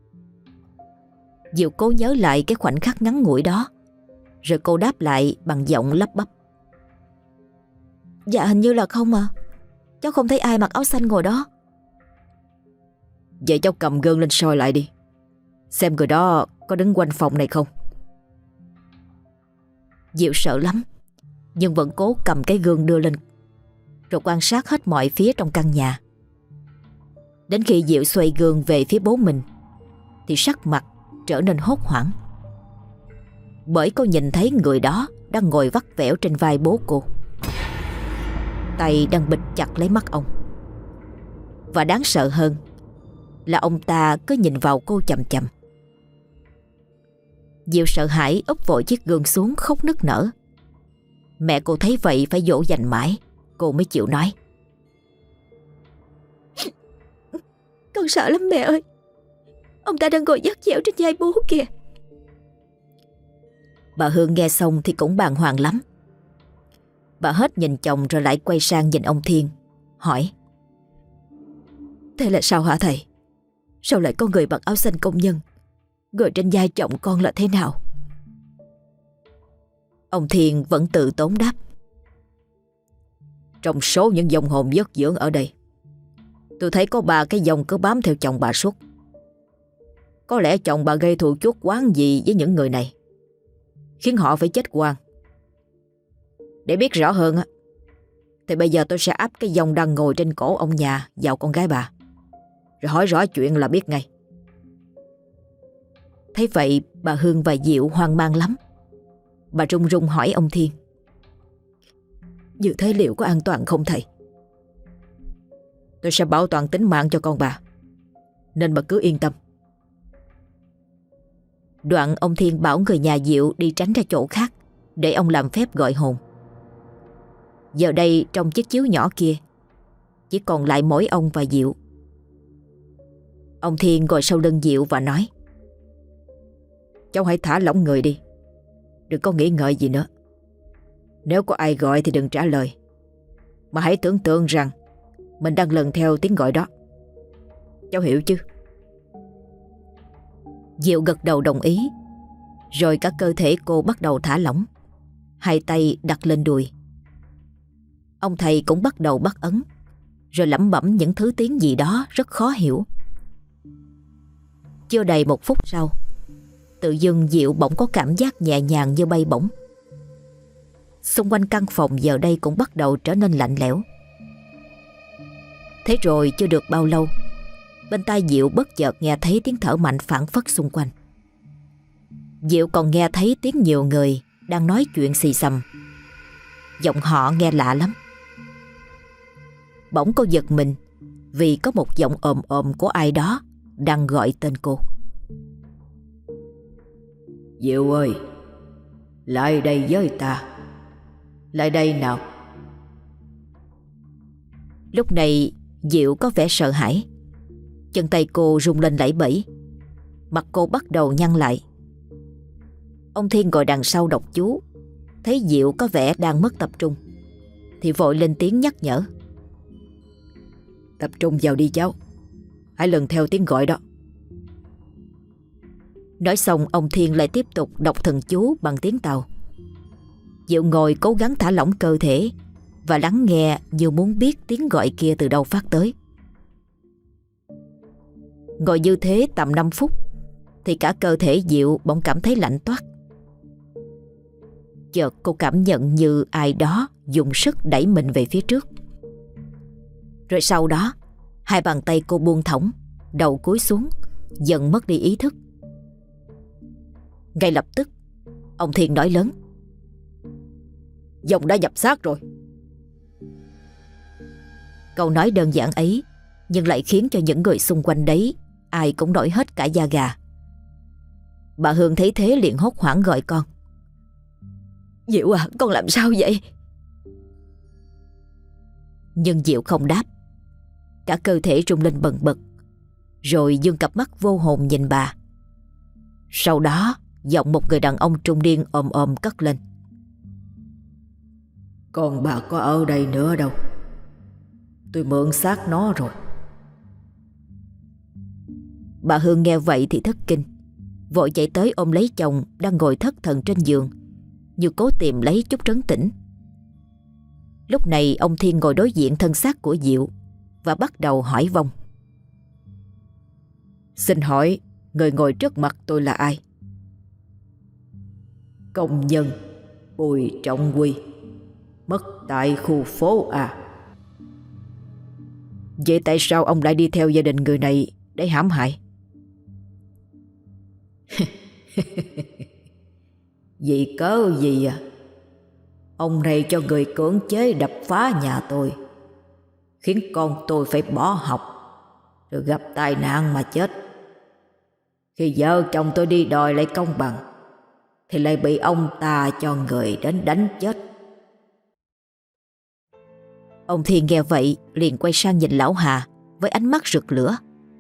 A: Diệu cố nhớ lại cái khoảnh khắc ngắn ngủi đó, rồi cô đáp lại bằng giọng lắp bắp. Dạ hình như là không à. Cháu không thấy ai mặc áo xanh ngồi đó.
B: Vậy cháu cầm gương lên soi lại đi, xem người đó có đứng quanh phòng này không.
A: Diệu sợ lắm, nhưng vẫn cố cầm cái gương đưa lên, rồi quan sát hết mọi phía trong căn nhà. Đến khi Diệu xoay gương về phía bố mình thì sắc mặt trở nên hốt hoảng, bởi cô nhìn thấy người đó đang ngồi vắt vẻo trên vai bố cô. Tay đang bịt chặt lấy mắt ông. Và đáng sợ hơn là ông ta cứ nhìn vào cô chằm chằm. Diệu sợ hãi úp vội chiếc gương xuống khóc nức nở. Mẹ cô thấy vậy phải dỗ dành mãi, cô mới chịu nói. Con sợ lắm mẹ ơi. Ông ta đang ngồi dắt dẻo trên vai bố kìa. Bà Hương nghe xong thì cũng bàng hoàng lắm. Bà hết nhìn chồng rồi lại quay sang nhìn ông Thiên, hỏi. Thế là sao hả thầy? Sao lại có người mặc áo xanh công nhân, người trên vai chồng con là thế nào? Ông Thiên vẫn tự tốn đáp.
B: Trong số những dòng hồn vất dưỡng ở đây, tôi thấy có ba cái dòng cứ bám theo chồng bà suốt. Có lẽ chồng bà gây thù chuốc oán gì với những người này, khiến họ phải chết oan. Để biết rõ hơn á, thì bây giờ tôi sẽ áp cái dòng đang ngồi trên cổ ông nhà vào con gái bà, rồi hỏi rõ chuyện là biết ngay.
A: Thấy vậy bà Hương và Diệu hoang mang lắm. Bà run run hỏi ông Thiên.
B: Như thế liệu có an toàn không thầy? Tôi sẽ bảo toàn tính mạng cho con bà, nên bà cứ yên tâm.
A: Đoạn ông Thiên bảo người nhà Diệu đi tránh ra chỗ khác để ông làm phép gọi hồn. Giờ đây trong chiếc chiếu nhỏ kia chỉ còn lại mỗi ông và Diệu. Ông Thiên ngồi sau lưng Diệu và nói:
B: Cháu hãy thả lỏng người đi, đừng có nghĩ ngợi gì nữa. Nếu có ai gọi thì đừng trả lời, mà hãy tưởng tượng rằng mình đang lần theo tiếng gọi đó. Cháu hiểu chứ?
A: Diệu gật đầu đồng ý. Rồi cả cơ thể cô bắt đầu thả lỏng, hai tay đặt lên đùi. Ông thầy cũng bắt đầu bắt ấn, rồi lẩm bẩm những thứ tiếng gì đó rất khó hiểu. Chưa đầy một phút sau, tự dưng Diệu bỗng có cảm giác nhẹ nhàng như bay bổng. Xung quanh căn phòng giờ đây cũng bắt đầu trở nên lạnh lẽo. Thế rồi chưa được bao lâu, bên tai Diệu bất chợt nghe thấy tiếng thở mạnh phảng phất xung quanh. Diệu còn nghe thấy tiếng nhiều người đang nói chuyện xì xầm. Giọng họ nghe lạ lắm. Bỗng cô giật mình vì có một giọng ồm ồm của ai đó đang gọi tên cô.
B: Diệu ơi, lại đây với ta. Lại đây nào.
A: Lúc này Diệu có vẻ sợ hãi. Chân tay cô rung lên lẩy bẩy, mặt cô bắt đầu nhăn lại. Ông Thiên ngồi đằng sau đọc chú, thấy Diệu có vẻ đang mất tập trung thì vội lên tiếng nhắc nhở:
B: Tập trung vào đi cháu, hãy lần theo tiếng gọi đó.
A: Nói xong ông Thiên lại tiếp tục đọc thần chú bằng tiếng Tàu. Diệu ngồi cố gắng thả lỏng cơ thể và lắng nghe như muốn biết tiếng gọi kia từ đâu phát tới. Ngồi như thế tầm năm phút thì cả cơ thể Diệu bỗng cảm thấy lạnh toát. Chợt cô cảm nhận như ai đó dùng sức đẩy mình về phía trước. Rồi sau đó hai bàn tay cô buông thõng, đầu cúi xuống, dần mất đi ý thức. Ngay lập tức ông Thiên nói lớn:
B: Dòng đã nhập xác rồi.
A: Câu nói đơn giản ấy nhưng lại khiến cho những người xung quanh đấy ai cũng nổi hết cả da gà. Bà Hương thấy thế liền hốt hoảng gọi con:
B: Diệu à, con làm sao vậy?
A: Nhưng Diệu không đáp. Cả cơ thể rung lên bần bật, rồi dương cặp mắt vô hồn nhìn bà. Sau đó giọng một người đàn ông trung niên ồm ồm cất lên:
B: Còn bà có ở đây nữa đâu, tôi mượn xác nó rồi.
A: Bà Hương nghe vậy thì thất kinh, vội chạy tới ôm lấy chồng đang ngồi thất thần trên giường, như cố tìm lấy chút trấn tĩnh. Lúc này ông Thiên ngồi đối diện thân xác của Diệu và bắt đầu hỏi vong:
B: Xin hỏi người ngồi trước mặt tôi là ai? Công nhân Bùi Trọng Quy, mất tại khu phố A. Vậy tại sao ông lại đi theo gia đình người này để hãm hại? Vì cớ gì à? Ông này cho người cưỡng chế đập phá nhà tôi, khiến con tôi phải bỏ học, rồi gặp tai nạn mà chết. Khi vợ chồng tôi đi đòi lại công bằng thì lại bị ông ta cho người đến đánh chết.
A: Ông Thiên nghe vậy liền quay sang nhìn lão Hà với ánh mắt rực lửa.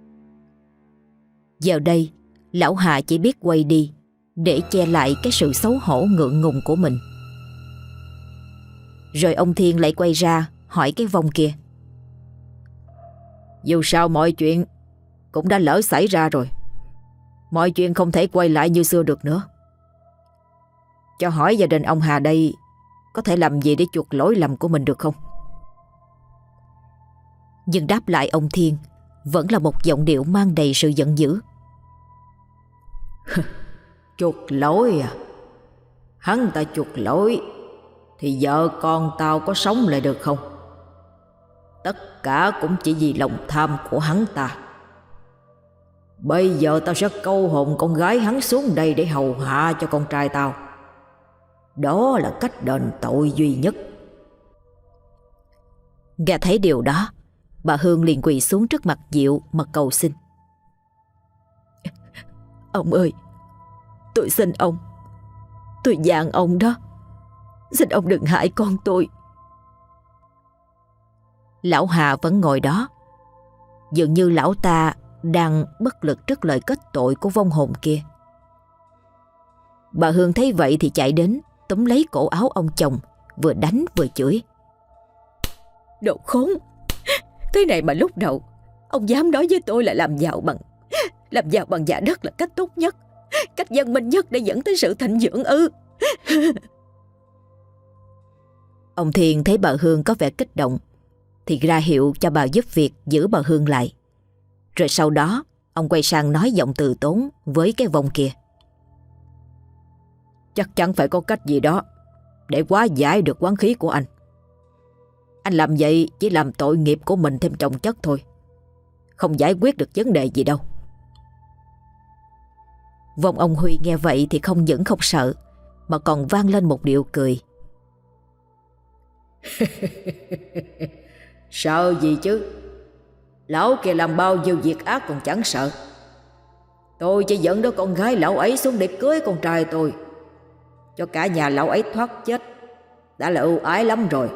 A: Giờ đây lão Hà chỉ biết quay đi để che lại cái sự xấu hổ ngượng ngùng của mình. Rồi ông Thiên lại quay ra hỏi cái vong kia:
B: Dù sao mọi chuyện cũng đã lỡ xảy ra rồi, mọi chuyện không thể quay lại như xưa được nữa. Cho hỏi gia đình ông Hà đây có thể làm gì để chuộc lỗi lầm của mình được không?
A: Nhưng đáp lại ông Thiên vẫn là một giọng điệu mang đầy sự giận dữ:
B: Chuộc lỗi à? Hắn ta chuộc lỗi thì vợ con tao có sống lại được không? Tất cả cũng chỉ vì lòng tham của hắn ta. Bây giờ tao sẽ câu hồn con gái hắn xuống đây để hầu hạ cho con trai tao. Đó là cách đền tội duy nhất.
A: Nghe thấy điều đó, bà Hương liền quỳ xuống trước mặt Diệu mà cầu xin:
B: Ông ơi, tôi xin ông, tôi vạn ông đó, xin ông đừng hại con tôi. Lão Hà vẫn ngồi đó. Dường như lão ta đang bất lực trước lời kết tội của vong hồn kia. Bà Hương thấy vậy thì chạy đến túm lấy cổ áo ông chồng, vừa đánh vừa chửi.
A: Đồ khốn! Thế này mà lúc đầu ông dám nói với tôi là làm giàu bằng Làm giàu bằng nhà đất là cách tốt nhất, cách văn minh nhất để dẫn tới sự thịnh vượng ư?
B: Ông Thiên thấy bà Hương có vẻ kích động thì ra hiệu cho bà giúp việc giữ bà Hương lại. Rồi sau đó ông quay sang nói giọng từ tốn với cái vong kia. Chắc chắn phải có cách gì đó để hóa giải được oán khí của anh. Anh làm vậy chỉ làm tội nghiệp của mình thêm chồng chất thôi, không giải quyết được vấn đề gì đâu. Vong ông Huy nghe vậy thì không những không sợ, mà còn vang lên một điệu cười. Sợ gì chứ? Lão kia làm bao nhiêu việc ác còn chẳng sợ. Tôi chỉ dẫn đứa con gái lão ấy xuống để cưới con trai tôi, cho cả nhà lão ấy thoát chết, đã là ưu ái lắm rồi.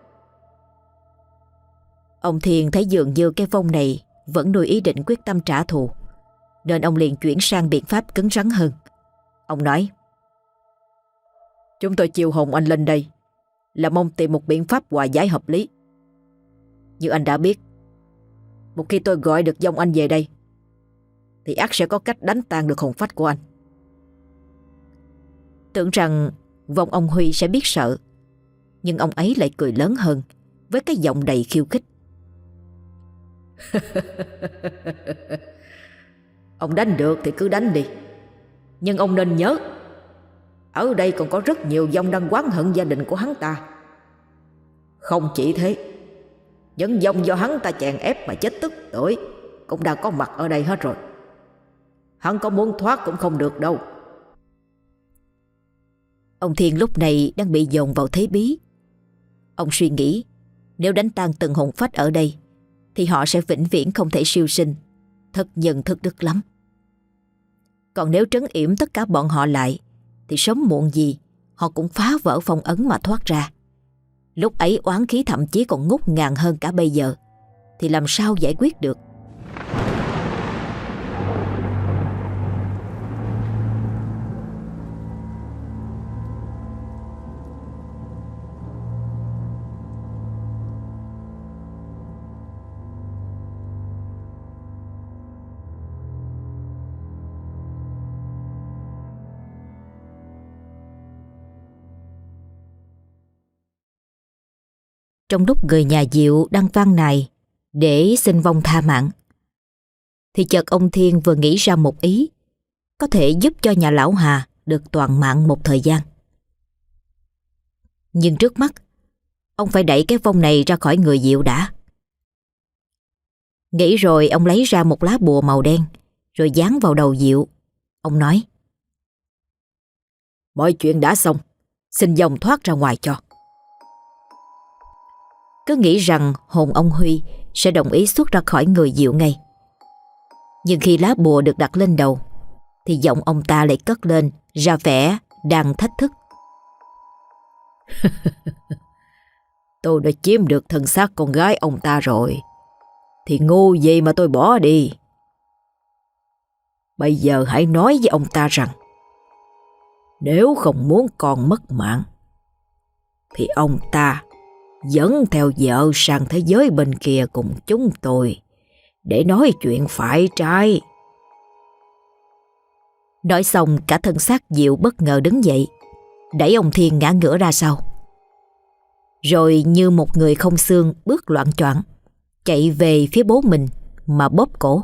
B: Ông Thiên thấy dường như cái vong này vẫn nuôi ý định quyết tâm trả thù, nên ông liền chuyển sang biện pháp cứng rắn hơn. Ông nói: Chúng tôi chiêu hồn anh lên đây là mong tìm một biện pháp hòa giải hợp lý. Như anh đã biết, một khi tôi gọi được vong anh về đây thì ắt sẽ có cách đánh tan được hồn phách của anh. Tưởng rằng vong ông Huy sẽ biết sợ, nhưng ông ấy lại cười lớn hơn với cái giọng đầy khiêu khích. Ông đánh được thì cứ đánh đi, nhưng ông nên nhớ, ở đây còn có rất nhiều vong đang oán hận gia đình của hắn ta. Không chỉ thế, những vong do hắn ta chèn ép mà chết tức tuổi cũng đang có mặt ở đây hết rồi. Hắn có muốn thoát cũng không được đâu. Ông Thiên lúc này đang bị dồn vào thế bí. Ông suy nghĩ, nếu đánh tan từng hồn phách ở đây thì họ sẽ vĩnh viễn không thể siêu sinh, thật nhân thức đức lắm. Còn nếu trấn yểm tất cả bọn họ lại thì sớm muộn gì họ cũng phá vỡ phong ấn mà thoát ra. Lúc ấy oán khí thậm chí còn ngút ngàn hơn cả bây giờ, thì làm sao giải quyết được. Trong lúc người nhà Diệu đang van nài để xin vong tha mạng, thì chợt ông Thiên vừa nghĩ ra một ý có thể giúp cho nhà lão Hà được toàn mạng một thời gian. Nhưng trước mắt, ông phải đẩy cái vong này ra khỏi người Diệu đã. Nghĩ rồi ông lấy ra một lá bùa màu đen rồi dán vào đầu Diệu. Ông nói: Mọi chuyện đã xong, xin vong thoát ra ngoài cho. Cứ nghĩ rằng hồn ông Huy sẽ đồng ý xuất ra khỏi người Diệu ngay. Nhưng khi lá bùa được đặt lên đầu thì giọng ông ta lại cất lên ra vẻ đang thách thức. Tôi đã chiếm được thân xác con gái ông ta rồi, thì ngu gì mà tôi bỏ đi. Bây giờ hãy nói với ông ta rằng nếu không muốn con mất mạng thì ông ta dẫn theo vợ sang thế giới bên kia cùng chúng tôi để nói chuyện phải trái. Nói xong, cả thân xác Diệu bất ngờ đứng dậy, đẩy ông Thiên ngã ngửa ra sau. Rồi như một người không xương bước loạng choạng chạy về phía bố mình mà bóp cổ.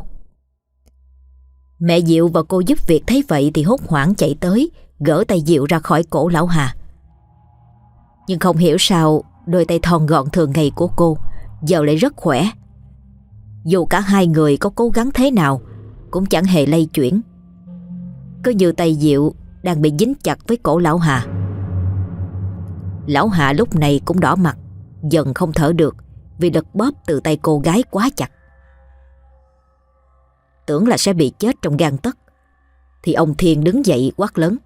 B: Mẹ Diệu và cô giúp việc thấy vậy thì hốt hoảng chạy tới gỡ tay Diệu ra khỏi cổ lão Hà. Nhưng không hiểu sao đôi tay thon gọn thường ngày của cô giờ lại rất khỏe. Dù cả hai người có cố gắng thế nào cũng chẳng hề lay chuyển. Cứ như tay Diệu đang bị dính chặt với cổ lão Hà. Lão Hà lúc này cũng đỏ mặt, dần không thở được vì lực bóp từ tay cô gái quá chặt. Tưởng là sẽ bị chết trong gang tấc thì ông Thiên đứng dậy quát lớn: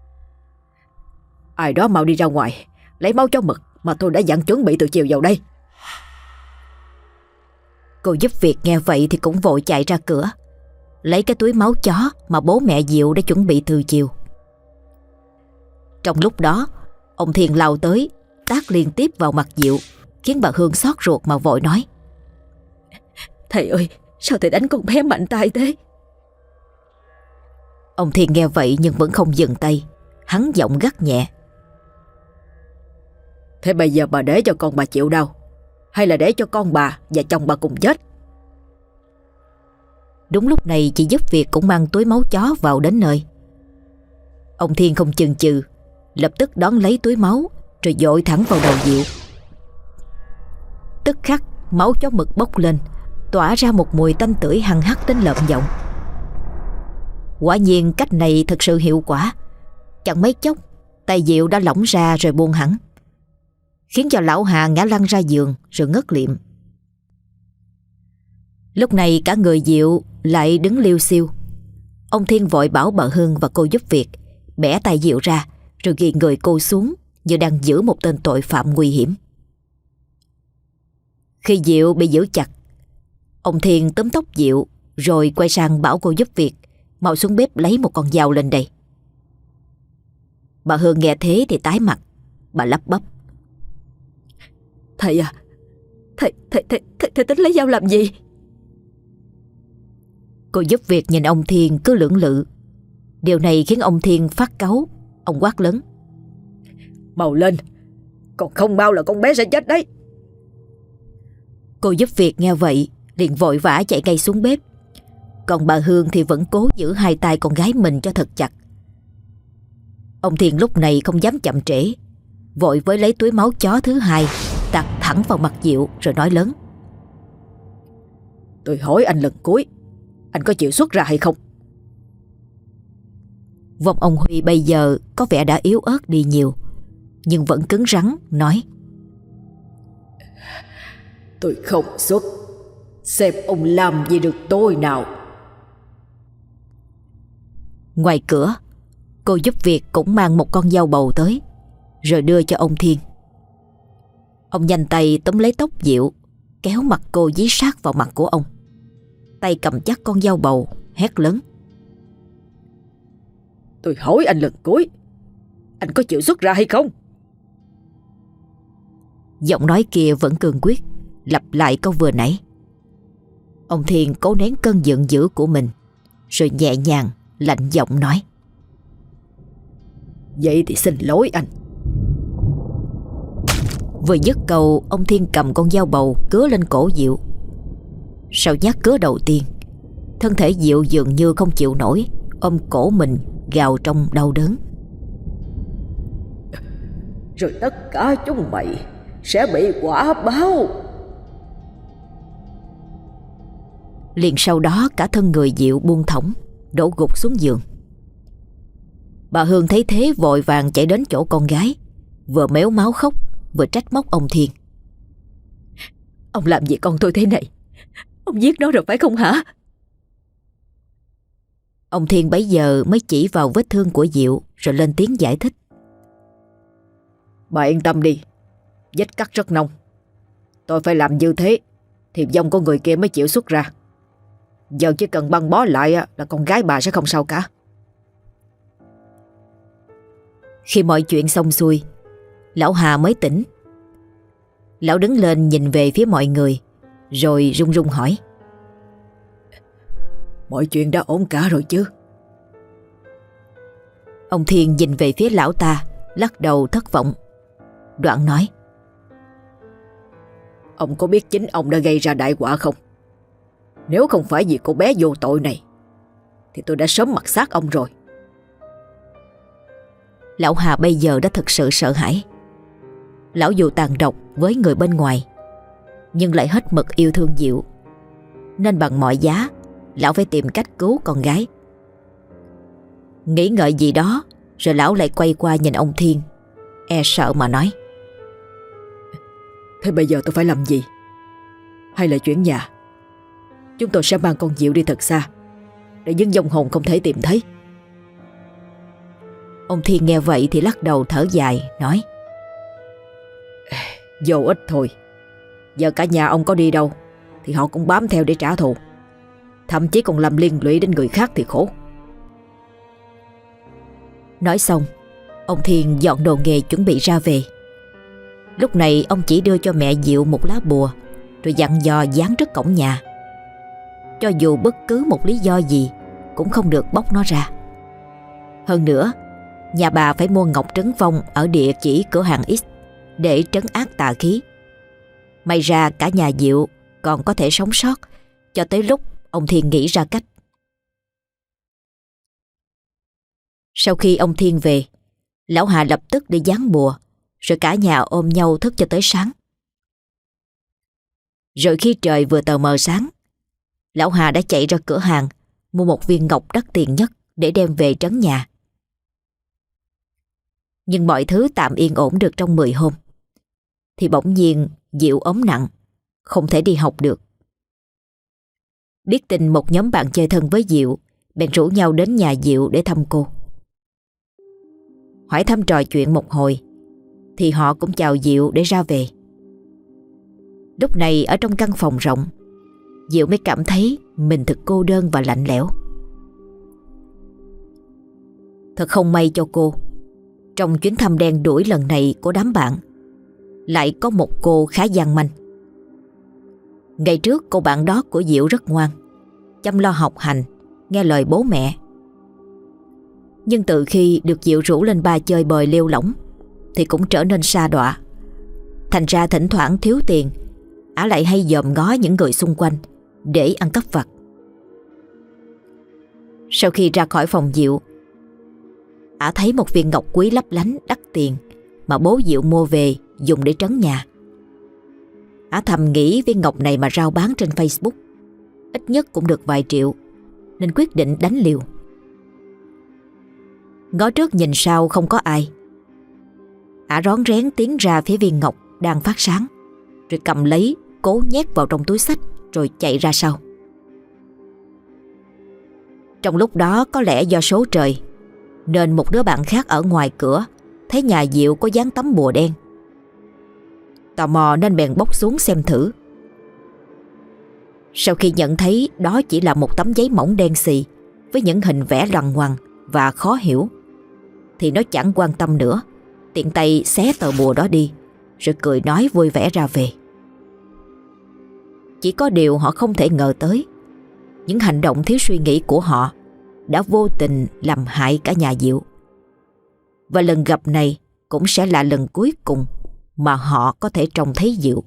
B: Ai đó mau đi ra ngoài lấy máu chó mực mà tôi đã dặn chuẩn bị từ chiều vào đây.
A: Cô giúp việc nghe vậy thì cũng vội chạy ra cửa, lấy cái túi máu chó mà bố mẹ Diệu đã chuẩn bị từ chiều. Trong lúc đó, ông Thiên lao tới tát liên tiếp vào mặt Diệu, khiến bà Hương xót ruột mà vội nói:
B: Thầy ơi, sao thầy đánh con bé mạnh tay thế?
A: Ông Thiên nghe vậy nhưng vẫn không dừng tay. Hắn giọng gắt nhẹ:
B: Thế bây giờ bà để cho con bà chịu đau, hay là để cho con bà và chồng bà cùng chết?
A: Đúng lúc này chị giúp việc cũng mang túi máu chó vào đến nơi. Ông Thiên không chần chừ, lập tức đón lấy túi máu rồi dội thẳng vào đầu Diệu. Tức khắc máu chó mực bốc lên, tỏa ra một mùi tanh tưởi hăng hắc đến lợm giọng. Quả nhiên cách này thực sự hiệu quả. Chẳng mấy chốc tay Diệu đã lỏng ra rồi buông hẳn, khiến cho lão Hà ngã lăn ra giường rồi ngất liệm. Lúc này cả người Diệu lại đứng liêu xiêu. Ông Thiên vội bảo bà Hương và cô giúp việc bẻ tay Diệu ra rồi ghi người cô xuống như đang giữ một tên tội phạm nguy hiểm. Khi Diệu bị giữ chặt, ông Thiên túm tóc Diệu rồi quay sang bảo cô giúp việc mau xuống bếp lấy một con dao lên đây. Bà Hương nghe thế thì tái mặt. Bà lắp bắp:
B: Thầy à, thầy, thầy, thầy, thầy, thầy tính lấy dao làm gì?
A: Cô giúp việc nhìn ông Thiên cứ lưỡng lự. Điều này khiến ông Thiên phát cáu. Ông quát lớn:
B: Mau lên, còn không mau là con bé sẽ chết đấy.
A: Cô giúp việc nghe vậy liền vội vã chạy ngay xuống bếp. Còn bà Hương thì vẫn cố giữ hai tay con gái mình cho thật chặt. Ông Thiên lúc này không dám chậm trễ, vội với lấy túi máu chó thứ hai tạt thẳng vào mặt Diệu rồi nói lớn:
B: Tôi hỏi anh lần cuối, anh có chịu xuất ra hay không?
A: Vòng ông Huy bây giờ có vẻ đã yếu ớt đi nhiều, nhưng vẫn cứng rắn nói:
B: Tôi không xuất, xem ông làm gì được tôi nào.
A: Ngoài cửa, cô giúp việc cũng mang một con dao bầu tới rồi đưa cho ông Thiên. Ông nhanh tay túm lấy tóc Diệu, kéo mặt cô dí sát vào mặt của ông, tay cầm chắc con dao bầu, hét lớn:
B: Tôi hỏi anh lần cuối, anh có chịu xuất ra hay không?
A: Giọng nói kia vẫn cương quyết, lặp lại câu vừa nãy. Ông Thiên cố nén cơn giận dữ của mình, rồi nhẹ nhàng lạnh giọng nói:
B: Vậy thì xin lỗi anh.
A: Vừa dứt câu, ông Thiên cầm con dao bầu cứa lên cổ Diệu. Sau nhát cứa đầu tiên, thân thể Diệu dường như không chịu nổi, ôm cổ mình gào trong đau đớn:
B: Rồi tất cả chúng mày sẽ bị quả báo.
A: Liền sau đó cả thân người Diệu buông thõng, đổ gục xuống giường. Bà Hương thấy thế vội vàng chạy đến chỗ con gái, vừa mếu máo khóc vừa trách móc ông Thiên:
B: Ông làm gì con tôi thế này? Ông giết nó rồi phải không hả?
A: Ông Thiên bấy giờ mới chỉ vào vết thương của Diệu rồi lên tiếng giải thích:
B: Bà yên tâm đi, vết cắt rất nông. Tôi phải làm như thế thì vong của người kia mới chịu xuất ra. Giờ chỉ cần băng bó lại là con gái bà sẽ không sao cả.
A: Khi mọi chuyện xong xuôi, lão Hà mới tỉnh. Lão đứng lên nhìn về phía mọi người rồi run run hỏi:
B: Mọi chuyện đã ổn cả rồi chứ?
A: Ông Thiên nhìn về phía lão ta, lắc đầu thất vọng. Đoạn nói:
B: Ông có biết chính ông đã gây ra đại họa không? Nếu không phải vì cô bé vô tội này thì tôi đã sớm mặc xác ông rồi.
A: Lão Hà bây giờ đã thực sự sợ hãi. Lão dù tàn độc với người bên ngoài, nhưng lại hết mực yêu thương Diệu, nên bằng mọi giá lão phải tìm cách cứu con gái. Nghĩ ngợi gì đó rồi lão lại quay qua nhìn ông Thiên, e sợ mà nói:
B: Thế bây giờ tôi phải làm gì? Hay là chuyển nhà? Chúng tôi sẽ mang con Diệu đi thật xa, để những vong hồn không thể tìm thấy.
A: Ông Thiên nghe vậy thì lắc đầu thở dài nói:
B: Vô ích thôi. Giờ cả nhà ông có đi đâu thì họ cũng bám theo để trả thù. Thậm chí còn làm liên lụy đến người khác thì khổ.
A: Nói xong, ông Thiên dọn đồ nghề chuẩn bị ra về. Lúc này ông chỉ đưa cho mẹ Diệu một lá bùa, rồi dặn dò dán trước cổng nhà. Cho dù bất cứ một lý do gì cũng không được bóc nó ra. Hơn nữa, nhà bà phải mua ngọc trấn phong ở địa chỉ cửa hàng X để trấn áp tà khí. May ra cả nhà Diệu còn có thể sống sót cho tới lúc ông Thiên nghĩ ra cách. Sau khi ông Thiên về, lão Hà lập tức đi dán bùa, rồi cả nhà ôm nhau thức cho tới sáng. Rồi khi trời vừa tờ mờ sáng, lão Hà đã chạy ra cửa hàng mua một viên ngọc đắt tiền nhất để đem về trấn nhà. Nhưng mọi thứ tạm yên ổn được trong mười hôm, thì bỗng nhiên Diệu ốm nặng, không thể đi học được. Biết tin một nhóm bạn chơi thân với Diệu bèn rủ nhau đến nhà Diệu để thăm cô. Hỏi thăm trò chuyện một hồi thì họ cũng chào Diệu để ra về. Lúc này ở trong căn phòng rộng, Diệu mới cảm thấy mình thật cô đơn và lạnh lẽo. Thật không may cho cô, trong chuyến thăm đen đuổi lần này của đám bạn lại có một cô khá gian manh. Ngày trước cô bạn đó của Diệu rất ngoan, chăm lo học hành, nghe lời bố mẹ. Nhưng từ khi được Diệu rủ lên ba chơi bời lêu lỏng thì cũng trở nên sa đọa. Thành ra thỉnh thoảng thiếu tiền, ả lại hay dòm ngó những người xung quanh để ăn cắp vặt. Sau khi ra khỏi phòng Diệu, ả thấy một viên ngọc quý lấp lánh đắt tiền mà bố Diệu mua về dùng để trấn nhà. Ả thầm nghĩ viên ngọc này mà rao bán trên Facebook ít nhất cũng được vài triệu, nên quyết định đánh liều. Ngó trước nhìn sau không có ai, ả rón rén tiến ra phía viên ngọc đang phát sáng, rồi cầm lấy, cố nhét vào trong túi xách rồi chạy ra sau. Trong lúc đó có lẽ do số trời, nên một đứa bạn khác ở ngoài cửa thấy nhà Diệu có dán tấm bùa đen. Tò mò nên bèn bốc xuống xem thử. Sau khi nhận thấy đó chỉ là một tấm giấy mỏng đen xì với những hình vẽ lằng ngoằng và khó hiểu, thì nó chẳng quan tâm nữa, tiện tay xé tờ bùa đó đi, rồi cười nói vui vẻ ra về. Chỉ có điều họ không thể ngờ tới, những hành động thiếu suy nghĩ của họ đã vô tình làm hại cả nhà Diệu. Và lần gặp này cũng sẽ là lần cuối cùng mà họ có thể trông thấy Diệu.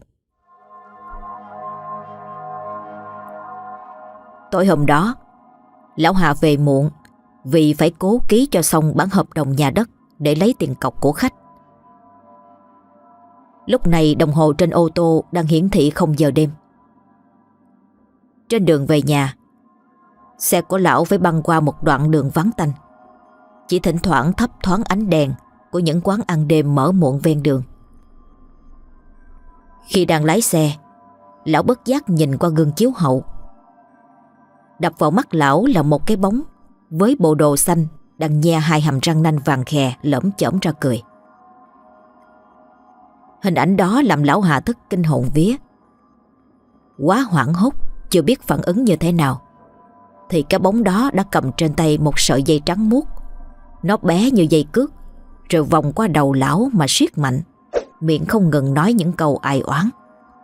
A: Tối hôm đó, lão Hà về muộn vì phải cố ký cho xong bản hợp đồng nhà đất để lấy tiền cọc của khách. Lúc này đồng hồ trên ô tô đang hiển thị không giờ đêm. Trên đường về nhà, xe của lão phải băng qua một đoạn đường vắng tanh, chỉ thỉnh thoảng thấp thoáng ánh đèn của những quán ăn đêm mở muộn ven đường. Khi đang lái xe, lão bất giác nhìn qua gương chiếu hậu. Đập vào mắt lão là một cái bóng với bộ đồ xanh đang nhe hai hàm răng nanh vàng khè lởm chởm ra cười. Hình ảnh đó làm lão Hà thức kinh hồn vía. Quá hoảng hốt, chưa biết phản ứng như thế nào, thì cái bóng đó đã cầm trên tay một sợi dây trắng muốt. Nó bé như dây cước, rồi vòng qua đầu lão mà siết mạnh, miệng không ngừng nói những câu ai oán.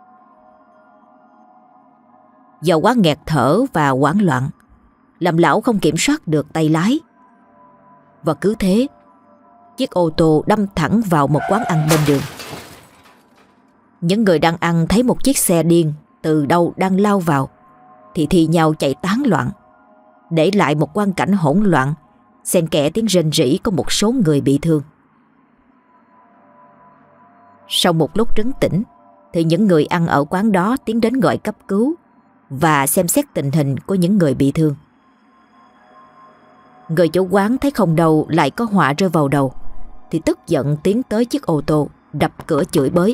A: Do quá nghẹt thở và hoảng loạn, làm lão không kiểm soát được tay lái. Và cứ thế, chiếc ô tô đâm thẳng vào một quán ăn bên đường. Những người đang ăn thấy một chiếc xe điên từ đâu đang lao vào thì thi nhau chạy tán loạn, để lại một quang cảnh hỗn loạn, xen kẽ tiếng rên rỉ có một số người bị thương. Sau một lúc trấn tĩnh thì những người ăn ở quán đó tiến đến gọi cấp cứu và xem xét tình hình của những người bị thương. Người chủ quán thấy không đâu lại có họa rơi vào đầu thì tức giận tiến tới chiếc ô tô, đập cửa chửi bới.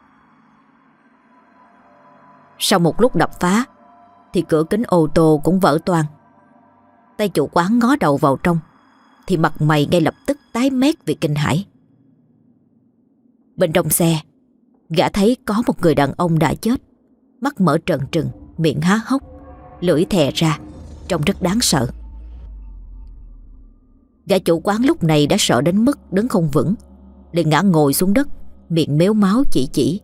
A: Sau một lúc đập phá thì cửa kính ô tô cũng vỡ toang. Tay chủ quán ngó đầu vào trong thì mặt mày ngay lập tức tái mét vì kinh hãi. Bên trong xe, gã thấy có một người đàn ông đã chết, mắt mở trợn trừng, miệng há hốc, lưỡi thè ra, trông rất đáng sợ. Gã chủ quán lúc này đã sợ đến mức đứng không vững, liền ngã ngồi xuống đất, miệng méo máu chỉ chỉ.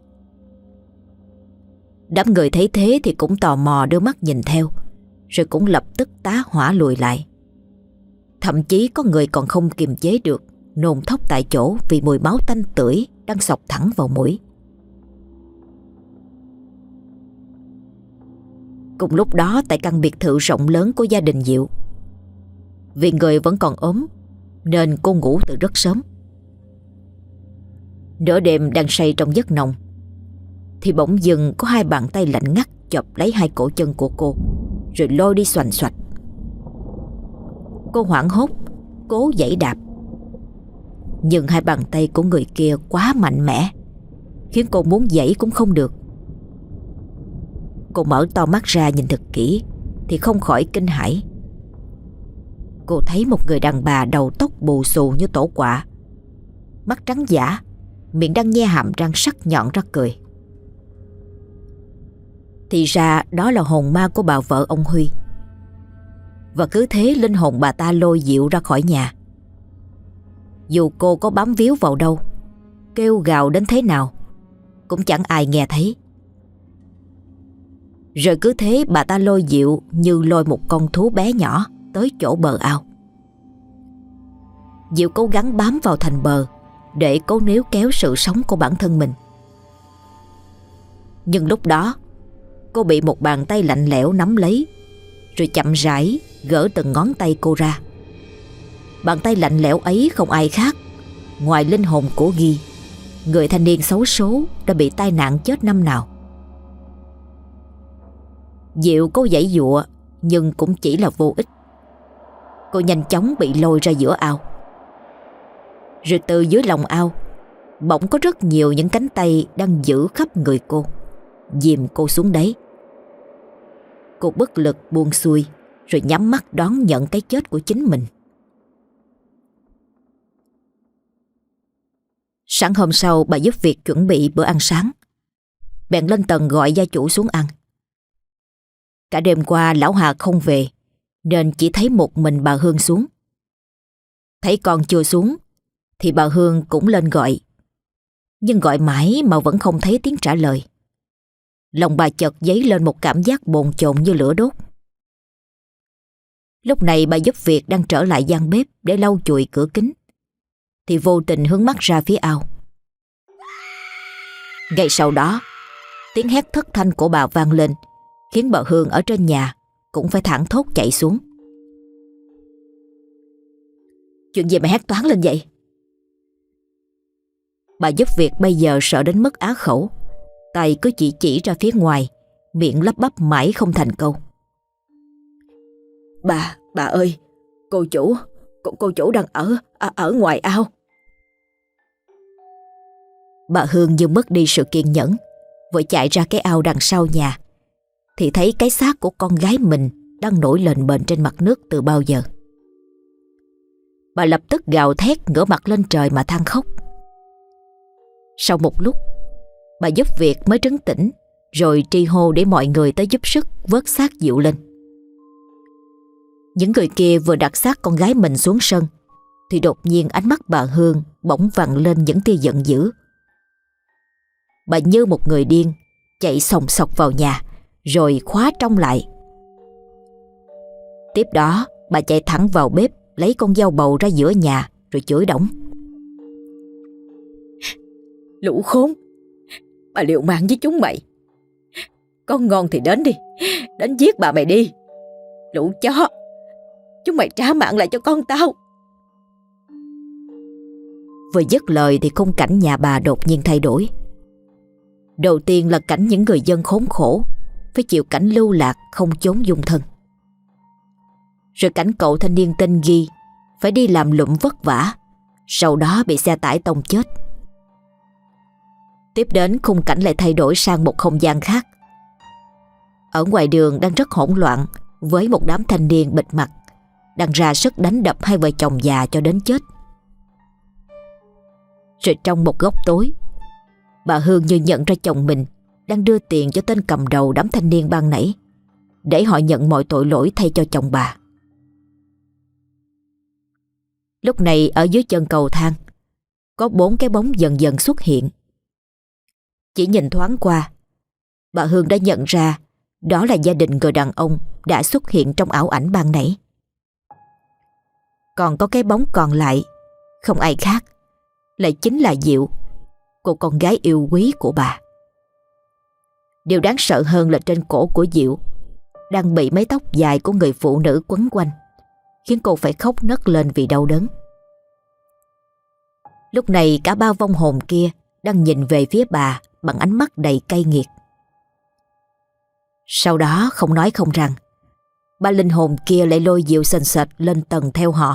A: Đám người thấy thế thì cũng tò mò đưa mắt nhìn theo, rồi cũng lập tức tá hỏa lùi lại. Thậm chí có người còn không kiềm chế được, nôn thốc tại chỗ vì mùi máu tanh tưởi đang xộc thẳng vào mũi. Cùng lúc đó, tại căn biệt thự rộng lớn của gia đình Diệu, vì người vẫn còn ốm nên cô ngủ từ rất sớm. Nửa đêm đang say trong giấc nồng thì bỗng dưng có hai bàn tay lạnh ngắt chộp lấy hai cổ chân của cô, rồi lôi đi xoành xoạch. Cô hoảng hốt cố giãy đạp, nhưng hai bàn tay của người kia quá mạnh mẽ, khiến cô muốn giãy cũng không được. Cô mở to mắt ra nhìn thật kỹ thì không khỏi kinh hãi. Cô thấy một người đàn bà đầu tóc bù xù như tổ quạ, mắt trắng dã, miệng đang nhe hàm răng sắc nhọn ra cười. Thì ra đó là hồn ma của bà vợ ông Huy. Và cứ thế linh hồn bà ta lôi Diệu ra khỏi nhà. Dù cô có bám víu vào đâu, kêu gào đến thế nào, cũng chẳng ai nghe thấy. Rồi cứ thế bà ta lôi Diệu như lôi một con thú bé nhỏ tới chỗ bờ ao. Diệu cố gắng bám vào thành bờ để cố níu kéo sự sống của bản thân mình. Nhưng lúc đó cô bị một bàn tay lạnh lẽo nắm lấy, rồi chậm rãi gỡ từng ngón tay cô ra. Bàn tay lạnh lẽo ấy không ai khác ngoài linh hồn của Ghi, người thanh niên xấu số đã bị tai nạn chết năm nào. Diệu cố giãy giụa nhưng cũng chỉ là vô ích. Cô nhanh chóng bị lôi ra giữa ao. Rồi từ dưới lòng ao bỗng có rất nhiều những cánh tay đang giữ khắp người cô, dìm cô xuống đáy. Cô bất lực buông xuôi, rồi nhắm mắt đón nhận cái chết của chính mình. Sáng hôm sau, bà giúp việc chuẩn bị bữa ăn sáng, bèn lên tầng gọi gia chủ xuống ăn. Cả đêm qua lão Hà không về, nên chỉ thấy một mình bà Hương xuống. Thấy con chưa xuống thì bà Hương cũng lên gọi, nhưng gọi mãi mà vẫn không thấy tiếng trả lời. Lòng bà chợt dấy lên một cảm giác bồn chồn như lửa đốt. Lúc này bà giúp việc đang trở lại gian bếp để lau chùi cửa kính, thì vô tình hướng mắt ra phía ao. Ngay sau đó, tiếng hét thất thanh của bà vang lên, khiến bà Hương ở trên nhà cũng phải thảng thốt chạy xuống. Chuyện gì mà hét toáng lên vậy? Bà giúp việc bây giờ sợ đến mức á khẩu, tay cứ chỉ chỉ ra phía ngoài, miệng lắp bắp mãi không thành câu. Bà, bà ơi, cô chủ, cô, cô chủ đang ở, ở, ở ngoài ao. Bà Hương như mất đi sự kiên nhẫn, vội chạy ra cái ao đằng sau nhà, thì thấy cái xác của con gái mình đang nổi lềnh bềnh trên mặt nước từ bao giờ. Bà lập tức gào thét ngửa mặt lên trời mà than khóc. Sau một lúc, bà giúp việc mới trấn tĩnh, rồi tri hô để mọi người tới giúp sức vớt xác Diệu lên. Những người kia vừa đặt xác con gái mình xuống sân, thì đột nhiên ánh mắt bà Hương bỗng vằn lên những tia giận dữ. Bà như một người điên chạy xồng xọc vào nhà, rồi khóa trong lại. Tiếp đó bà chạy thẳng vào bếp, lấy con dao bầu ra giữa nhà, rồi chửi đổng. Lũ khốn, bà liều mạng với chúng mày. Con ngon thì đến đi, đến giết bà mày đi. Lũ chó, chúng mày trả mạng lại cho con tao. Vừa dứt lời thì khung cảnh nhà bà đột nhiên thay đổi. Đầu tiên là cảnh những người dân khốn khổ phải chịu cảnh lưu lạc không chốn dung thân. Rồi cảnh cậu thanh niên tên Ghi phải đi làm lụm vất vả, sau đó bị xe tải tông chết. Tiếp đến khung cảnh lại thay đổi sang một không gian khác. Ở ngoài đường đang rất hỗn loạn, với một đám thanh niên bịt mặt đang ra sức đánh đập hai vợ chồng già cho đến chết. Rồi trong một góc tối, bà Hương như nhận ra chồng mình đang đưa tiền cho tên cầm đầu đám thanh niên ban nãy.
B: để họ nhận mọi tội lỗi thay cho chồng bà. Lúc này ở dưới chân cầu thang có bốn cái bóng dần dần xuất hiện. Chỉ nhìn thoáng qua, bà Hương đã nhận ra đó là gia đình người đàn ông đã xuất hiện trong ảo ảnh ban nãy. Còn có cái bóng còn lại, không ai khác, lại chính là Diệu, cô con gái yêu quý của bà. Điều đáng sợ hơn là trên cổ của Diệu đang bị mái tóc dài của người phụ nữ quấn quanh, khiến cô phải khóc nấc lên vì đau đớn. Lúc này cả ba vong hồn kia đang nhìn về phía bà bằng ánh mắt đầy cay nghiệt. Sau đó không nói không rằng, ba linh hồn kia lại lôi Diệu sền sệt lên tầng theo họ.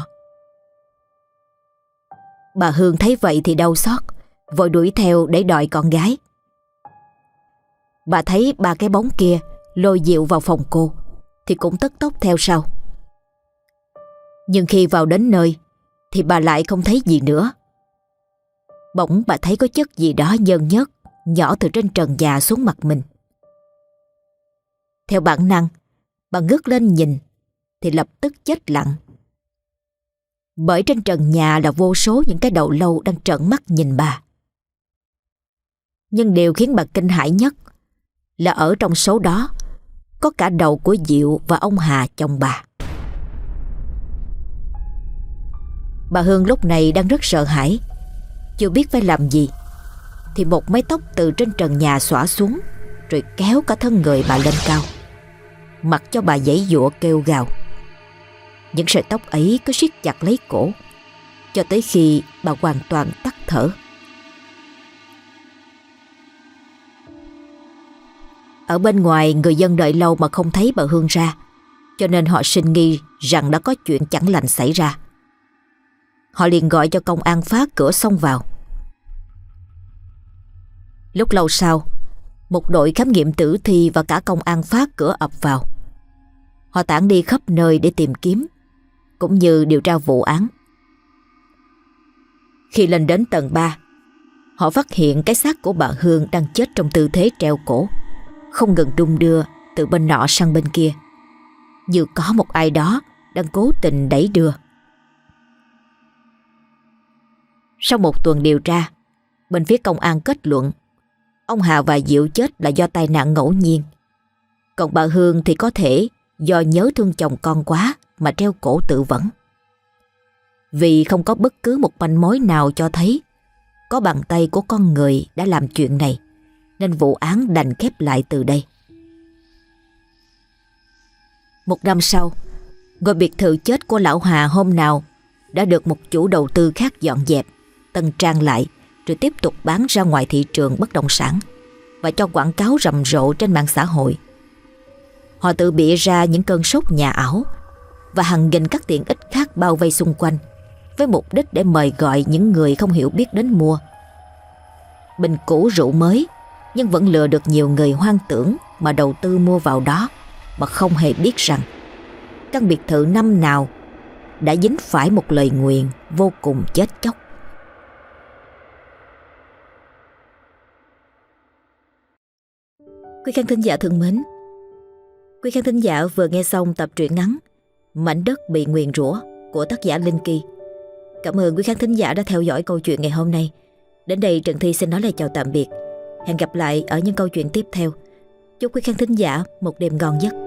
B: Bà Hương thấy vậy thì đau xót, vội đuổi theo để đòi con gái. Bà thấy ba cái bóng kia lôi Diệu vào phòng cô thì cũng tất tốc theo sau. Nhưng khi vào đến nơi thì bà lại không thấy gì nữa. Bỗng bà thấy có chất gì đó nhơn nhớt nhỏ từ trên trần nhà xuống mặt mình. Theo bản năng, bà ngước lên nhìn thì lập tức chết lặng. Bởi trên trần nhà là vô số những cái đầu lâu đang trợn mắt nhìn bà. Nhưng điều khiến bà kinh hãi nhất là ở trong số đó có cả đầu của Diệu và ông Hà chồng bà. Bà Hương lúc này đang rất sợ hãi, chưa biết phải làm gì, thì một mái tóc từ trên trần nhà xõa xuống, rồi kéo cả thân người bà lên cao, mặc cho bà giãy giụa kêu gào. Những sợi tóc ấy cứ siết chặt lấy cổ, cho tới khi bà hoàn toàn tắt thở. Ở bên ngoài người dân đợi lâu mà không thấy bà Hương ra, cho nên họ sinh nghi rằng đã có chuyện chẳng lành xảy ra. Họ liền gọi cho công an phá cửa xông vào. Lúc lâu sau, một đội khám nghiệm tử thi và cả công an phá cửa ập vào. Họ tản đi khắp nơi để tìm kiếm, cũng như điều tra vụ án. Khi lên đến tầng ba, họ phát hiện cái xác của bà Hương đang chết trong tư thế treo cổ, không ngừng đung đưa từ bên nọ sang bên kia, như có một ai đó đang cố tình đẩy đưa. Sau một tuần điều tra, bên phía công an kết luận ông Hà và Diệu chết là do tai nạn ngẫu nhiên, còn bà Hương thì có thể do nhớ thương chồng con quá mà treo cổ tự vẫn. Vì không có bất cứ một manh mối nào cho thấy có bàn tay của con người đã làm chuyện này, nên vụ án đành khép lại từ đây. Một năm sau, ngôi biệt thự chết của lão Hà hôm nào đã được một chủ đầu tư khác dọn dẹp, tân trang lại, rồi tiếp tục bán ra ngoài thị trường bất động sản và cho quảng cáo rầm rộ trên mạng xã hội. Họ tự bịa ra những cơn sốt nhà ảo và hàng nghìn các tiện ích khác bao vây xung quanh, với mục đích để mời gọi những người không hiểu biết đến mua. Bình cũ rượu mới, nhưng vẫn lừa được nhiều người hoang tưởng mà đầu tư mua vào đó, mà không hề biết rằng căn biệt thự năm nào đã dính phải một lời nguyền vô cùng chết chóc.
A: Quý khán thính giả thân mến, quý khán thính giả vừa nghe xong tập truyện ngắn Mảnh đất bị nguyền rủa của tác giả Linh Kỳ. Cảm ơn quý khán thính giả đã theo dõi câu chuyện ngày hôm nay. Đến đây Trần Thi xin nói lời chào tạm biệt. Hẹn gặp lại ở những câu chuyện tiếp theo. Chúc quý khán thính giả một đêm ngon giấc.